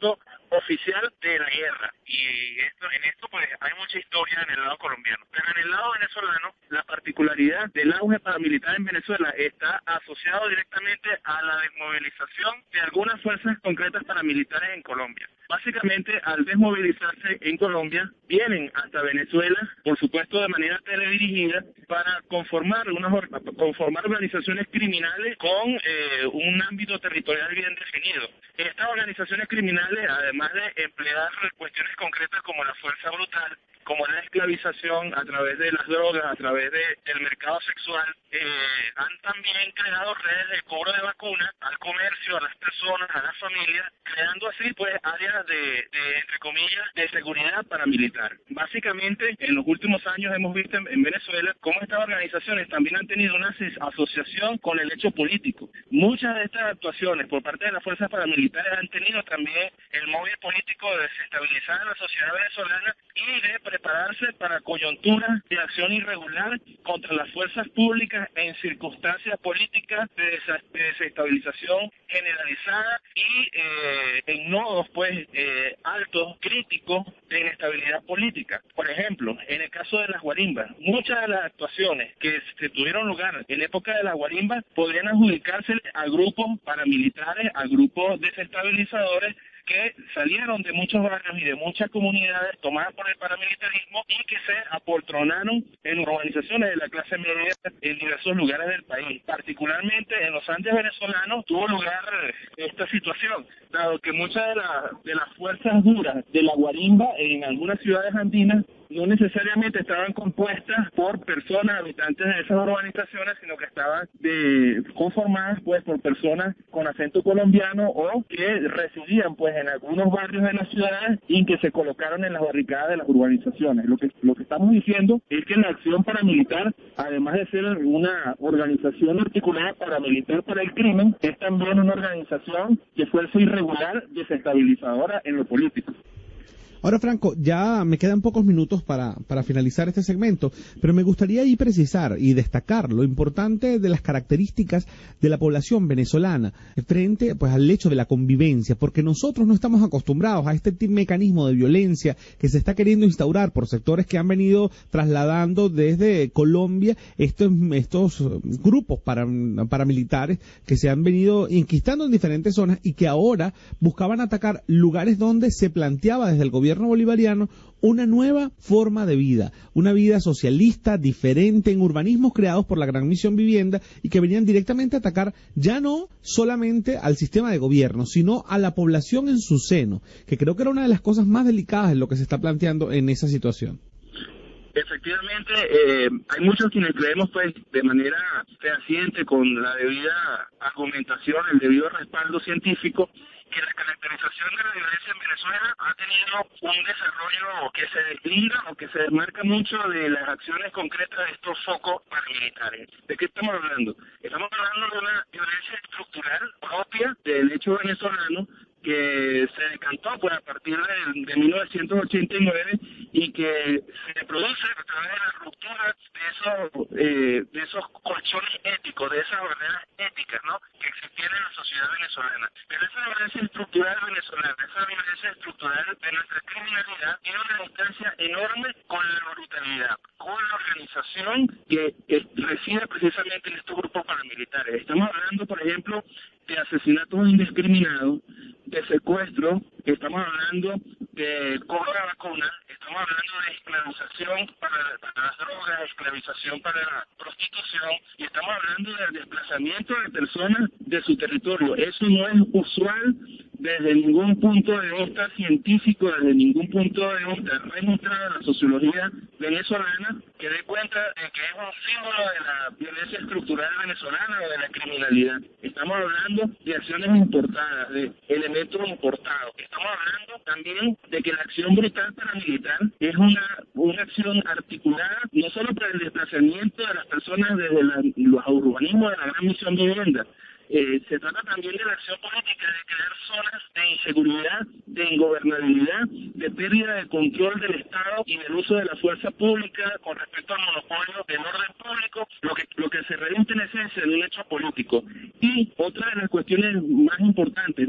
oficial de la guerra. Y esto, en esto pues hay mucha historia en el lado colombiano. Pero en el lado venezolano, la particularidad del auge paramilitar en Venezuela está asociado directamente a la desmovilización de algunas fuerzas concretas paramilitares en Colombia. Básicamente, al desmovilizarse en Colombia, vienen hasta Venezuela, por supuesto de manera teledirigida, para conformar unas conformar organizaciones criminales con eh, un ámbito territorial bien definido. Estas organizaciones criminales, además de emplear cuestiones concretas como la fuerza brutal, como la esclavización a través de las drogas, a través de, del mercado sexual, eh, han también creado redes de cobro de vacunas al comercio, a las personas, a las familias, creando así pues áreas de, de entre comillas, de seguridad paramilitar. Básicamente, en los últimos años hemos visto en, en Venezuela cómo estas organizaciones también han tenido una asociación con el hecho político. Muchas de estas actuaciones por parte de las fuerzas paramilitares han tenido también el móvil político de desestabilizar a la sociedad venezolana y de prepararse para coyunturas de acción irregular contra las fuerzas públicas en circunstancias políticas de, desa- de desestabilización generalizada y eh, en nodos pues eh, altos, críticos de inestabilidad política. Por ejemplo, en el caso de las guarimbas, muchas de las actuaciones que se tuvieron lugar en la época de las guarimbas podrían adjudicarse a grupos paramilitares, a grupos desestabilizadores que salieron de muchos barrios y de muchas comunidades tomadas por el paramilitarismo y que se apoltronaron en urbanizaciones de la clase media en diversos lugares del país. Particularmente en los Andes venezolanos tuvo lugar esta situación, dado que muchas de, la, de las fuerzas duras de la guarimba en algunas ciudades andinas no necesariamente estaban compuestas por personas, habitantes de esas urbanizaciones, sino que estaban de, conformadas pues por personas con acento colombiano o que residían pues en algunos barrios de las ciudades y que se colocaron en las barricadas de las urbanizaciones. Lo que, lo que estamos diciendo es que la acción paramilitar, además de ser una organización articulada paramilitar para el crimen, es también una organización de fuerza irregular desestabilizadora en lo político. Ahora, Franco, ya me quedan pocos minutos para, para finalizar este segmento, pero me gustaría ahí precisar y destacar lo importante de las características de la población venezolana frente pues al hecho de la convivencia, porque nosotros no estamos acostumbrados a este mecanismo de violencia que se está queriendo instaurar por sectores que han venido trasladando desde Colombia estos, estos grupos para, paramilitares que se han venido inquistando en diferentes zonas y que ahora buscaban atacar lugares donde se planteaba desde el gobierno bolivariano una nueva forma de vida, una vida socialista diferente en urbanismos creados por la Gran Misión Vivienda y que venían directamente a atacar ya no solamente al sistema de gobierno, sino a la población en su seno, que creo que era una de las cosas más delicadas en lo que se está planteando en esa situación. Efectivamente, eh, hay muchos quienes creemos pues de manera fehaciente, con la debida argumentación, el debido respaldo científico, que la caracterización de la violencia en Venezuela ha tenido un desarrollo que se deslinda o que se desmarca mucho de las acciones concretas de estos focos paramilitares. ¿De qué estamos hablando? Estamos hablando de una violencia estructural propia del hecho venezolano que se decantó pues, a partir de, de mil novecientos ochenta y nueve y que se produce a través de la ruptura de esos, eh, de esos colchones éticos, de esas barreras éticas, ¿no?, que existían en la sociedad venezolana. Pero esa violencia estructural venezolana, esa violencia estructural de nuestra criminalidad tiene una distancia enorme con la brutalidad, con la organización que, que reside precisamente en estos grupos paramilitares. Estamos hablando, por ejemplo, de asesinatos indiscriminados, de secuestro, estamos hablando de cobro de vacunas, estamos hablando de esclavización para, para las drogas, esclavización para la prostitución, y estamos hablando del desplazamiento de personas de su territorio. Eso no es usual desde ningún punto de vista científico, desde ningún punto de vista registrado en la sociología venezolana, que dé cuenta de que es un símbolo de la violencia estructural venezolana o de la criminalidad. Estamos hablando de acciones importadas, de elementos importados. Estamos hablando también de que la acción brutal paramilitar es una, una acción articulada no solo para el desplazamiento de las personas desde la, los urbanismos de la Gran Misión Vivienda. Eh, se trata también de la acción política de crear zonas de inseguridad, de ingobernabilidad, de pérdida de control del Estado y del uso de la fuerza pública con respecto al monopolio del orden público, lo que, lo que se reduce en esencia de un hecho político. Y otra de las cuestiones más importantes, ¿no?,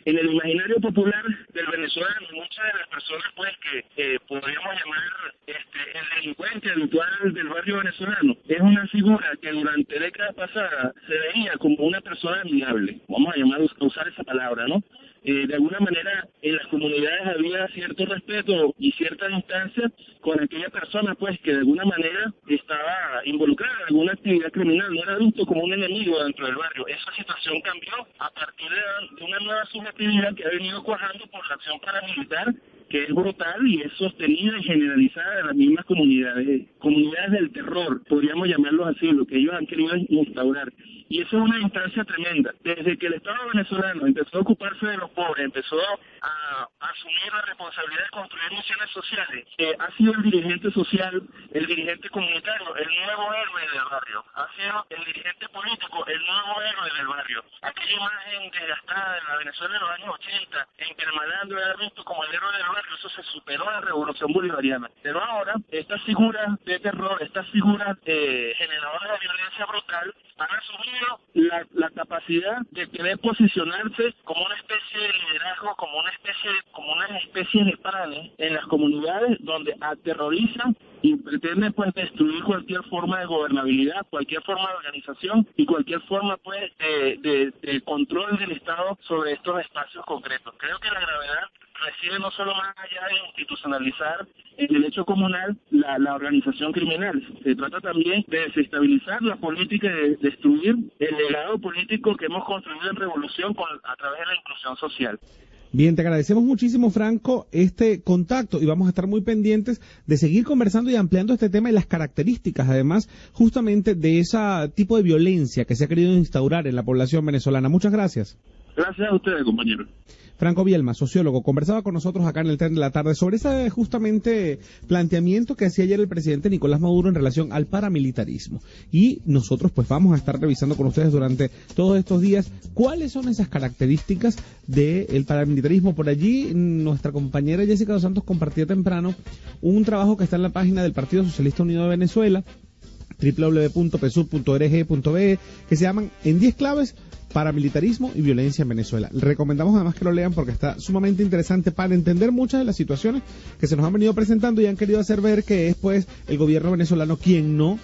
en el imaginario popular del venezolano, muchas de las personas pues que eh, podríamos llamar este, el delincuente habitual del barrio venezolano, es una figura que durante décadas pasadas se veía como una persona amigable, vamos a llamar, a usar esa palabra, ¿no? Eh, de alguna manera en las comunidades había cierto respeto y cierta distancia con aquella persona pues que de alguna manera estaba involucrada en alguna actividad criminal, no era visto como un enemigo dentro del barrio. Esa situación cambió a partir de, de una nueva subjetividad que ha venido cuajando por la acción paramilitar, que es brutal y es sostenida y generalizada en las mismas comunidades, comunidades del terror, podríamos llamarlos así, lo que ellos han querido instaurar. Y eso es una instancia tremenda. Desde que el Estado venezolano empezó a ocuparse de los pobres, empezó a, a asumir la responsabilidad de construir misiones sociales, eh, ha sido el dirigente social, el dirigente comunitario, el nuevo héroe del barrio. Ha sido el dirigente político, el nuevo héroe del barrio. Aquella imagen desgastada de la Venezuela de los años ochenta, en que el malandro era visto como el héroe del barrio, eso se superó en la Revolución Bolivariana. Pero ahora, estas figuras de terror, estas figuras eh, generadoras de violencia brutal, han asumido la, la capacidad de querer posicionarse como una especie de liderazgo, como una especie, como una especie de padres en las comunidades donde aterrorizan y pretenden pues destruir cualquier forma de gobernabilidad, cualquier forma de organización y cualquier forma pues de, de, de control del Estado sobre estos espacios concretos. Creo que la gravedad reside no solo más allá de institucionalizar el derecho comunal la, la organización criminal, se trata también de desestabilizar la política y de destruir el legado político que hemos construido en revolución con, a través de la inclusión social. Bien, te agradecemos muchísimo, Franco, este contacto y vamos a estar muy pendientes de seguir conversando y ampliando este tema y las características, además, justamente de ese tipo de violencia que se ha querido instaurar en la población venezolana. Muchas gracias. Gracias a ustedes, compañeros. Franco Bielma, sociólogo, conversaba con nosotros acá en el Tren de la Tarde sobre ese justamente planteamiento que hacía ayer el presidente Nicolás Maduro en relación al paramilitarismo. Y nosotros pues vamos a estar revisando con ustedes durante todos estos días cuáles son esas características del paramilitarismo. Por allí nuestra compañera Jessica dos Santos compartía temprano un trabajo que está en la página del Partido Socialista Unido de Venezuela, doble u doble u doble u punto p s u v punto org punto b e, que se llaman en diez claves paramilitarismo y violencia en Venezuela. Recomendamos además que lo lean porque está sumamente interesante para entender muchas de las situaciones que se nos han venido presentando y han querido hacer ver que es pues el gobierno venezolano quien no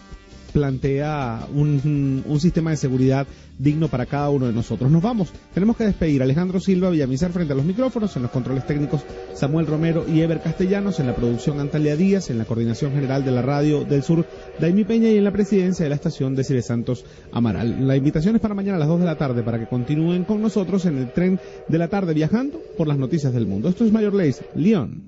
plantea un, un sistema de seguridad digno para cada uno de nosotros. Nos vamos, tenemos que despedir. Alejandro Silva Villamizar frente a los micrófonos, en los controles técnicos Samuel Romero y Ever Castellanos, en la producción Antalya Díaz, en la coordinación general de la Radio del Sur Daimi Peña y en la presidencia de la estación de Cire Santos Amaral. La invitación es para mañana a las dos de la tarde para que continúen con nosotros en el Tren de la Tarde viajando por las noticias del mundo. Esto es Mayor Leys, León.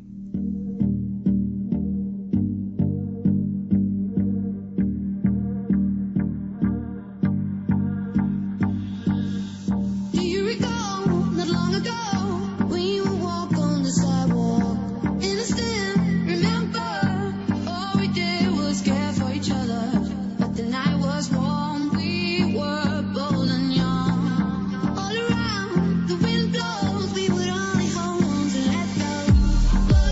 Go.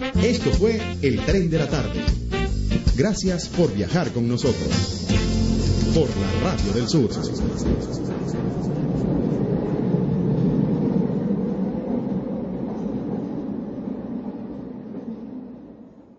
Esto fue El Tren de la Tarde. Gracias por viajar con nosotros. Por la Radio del Sur.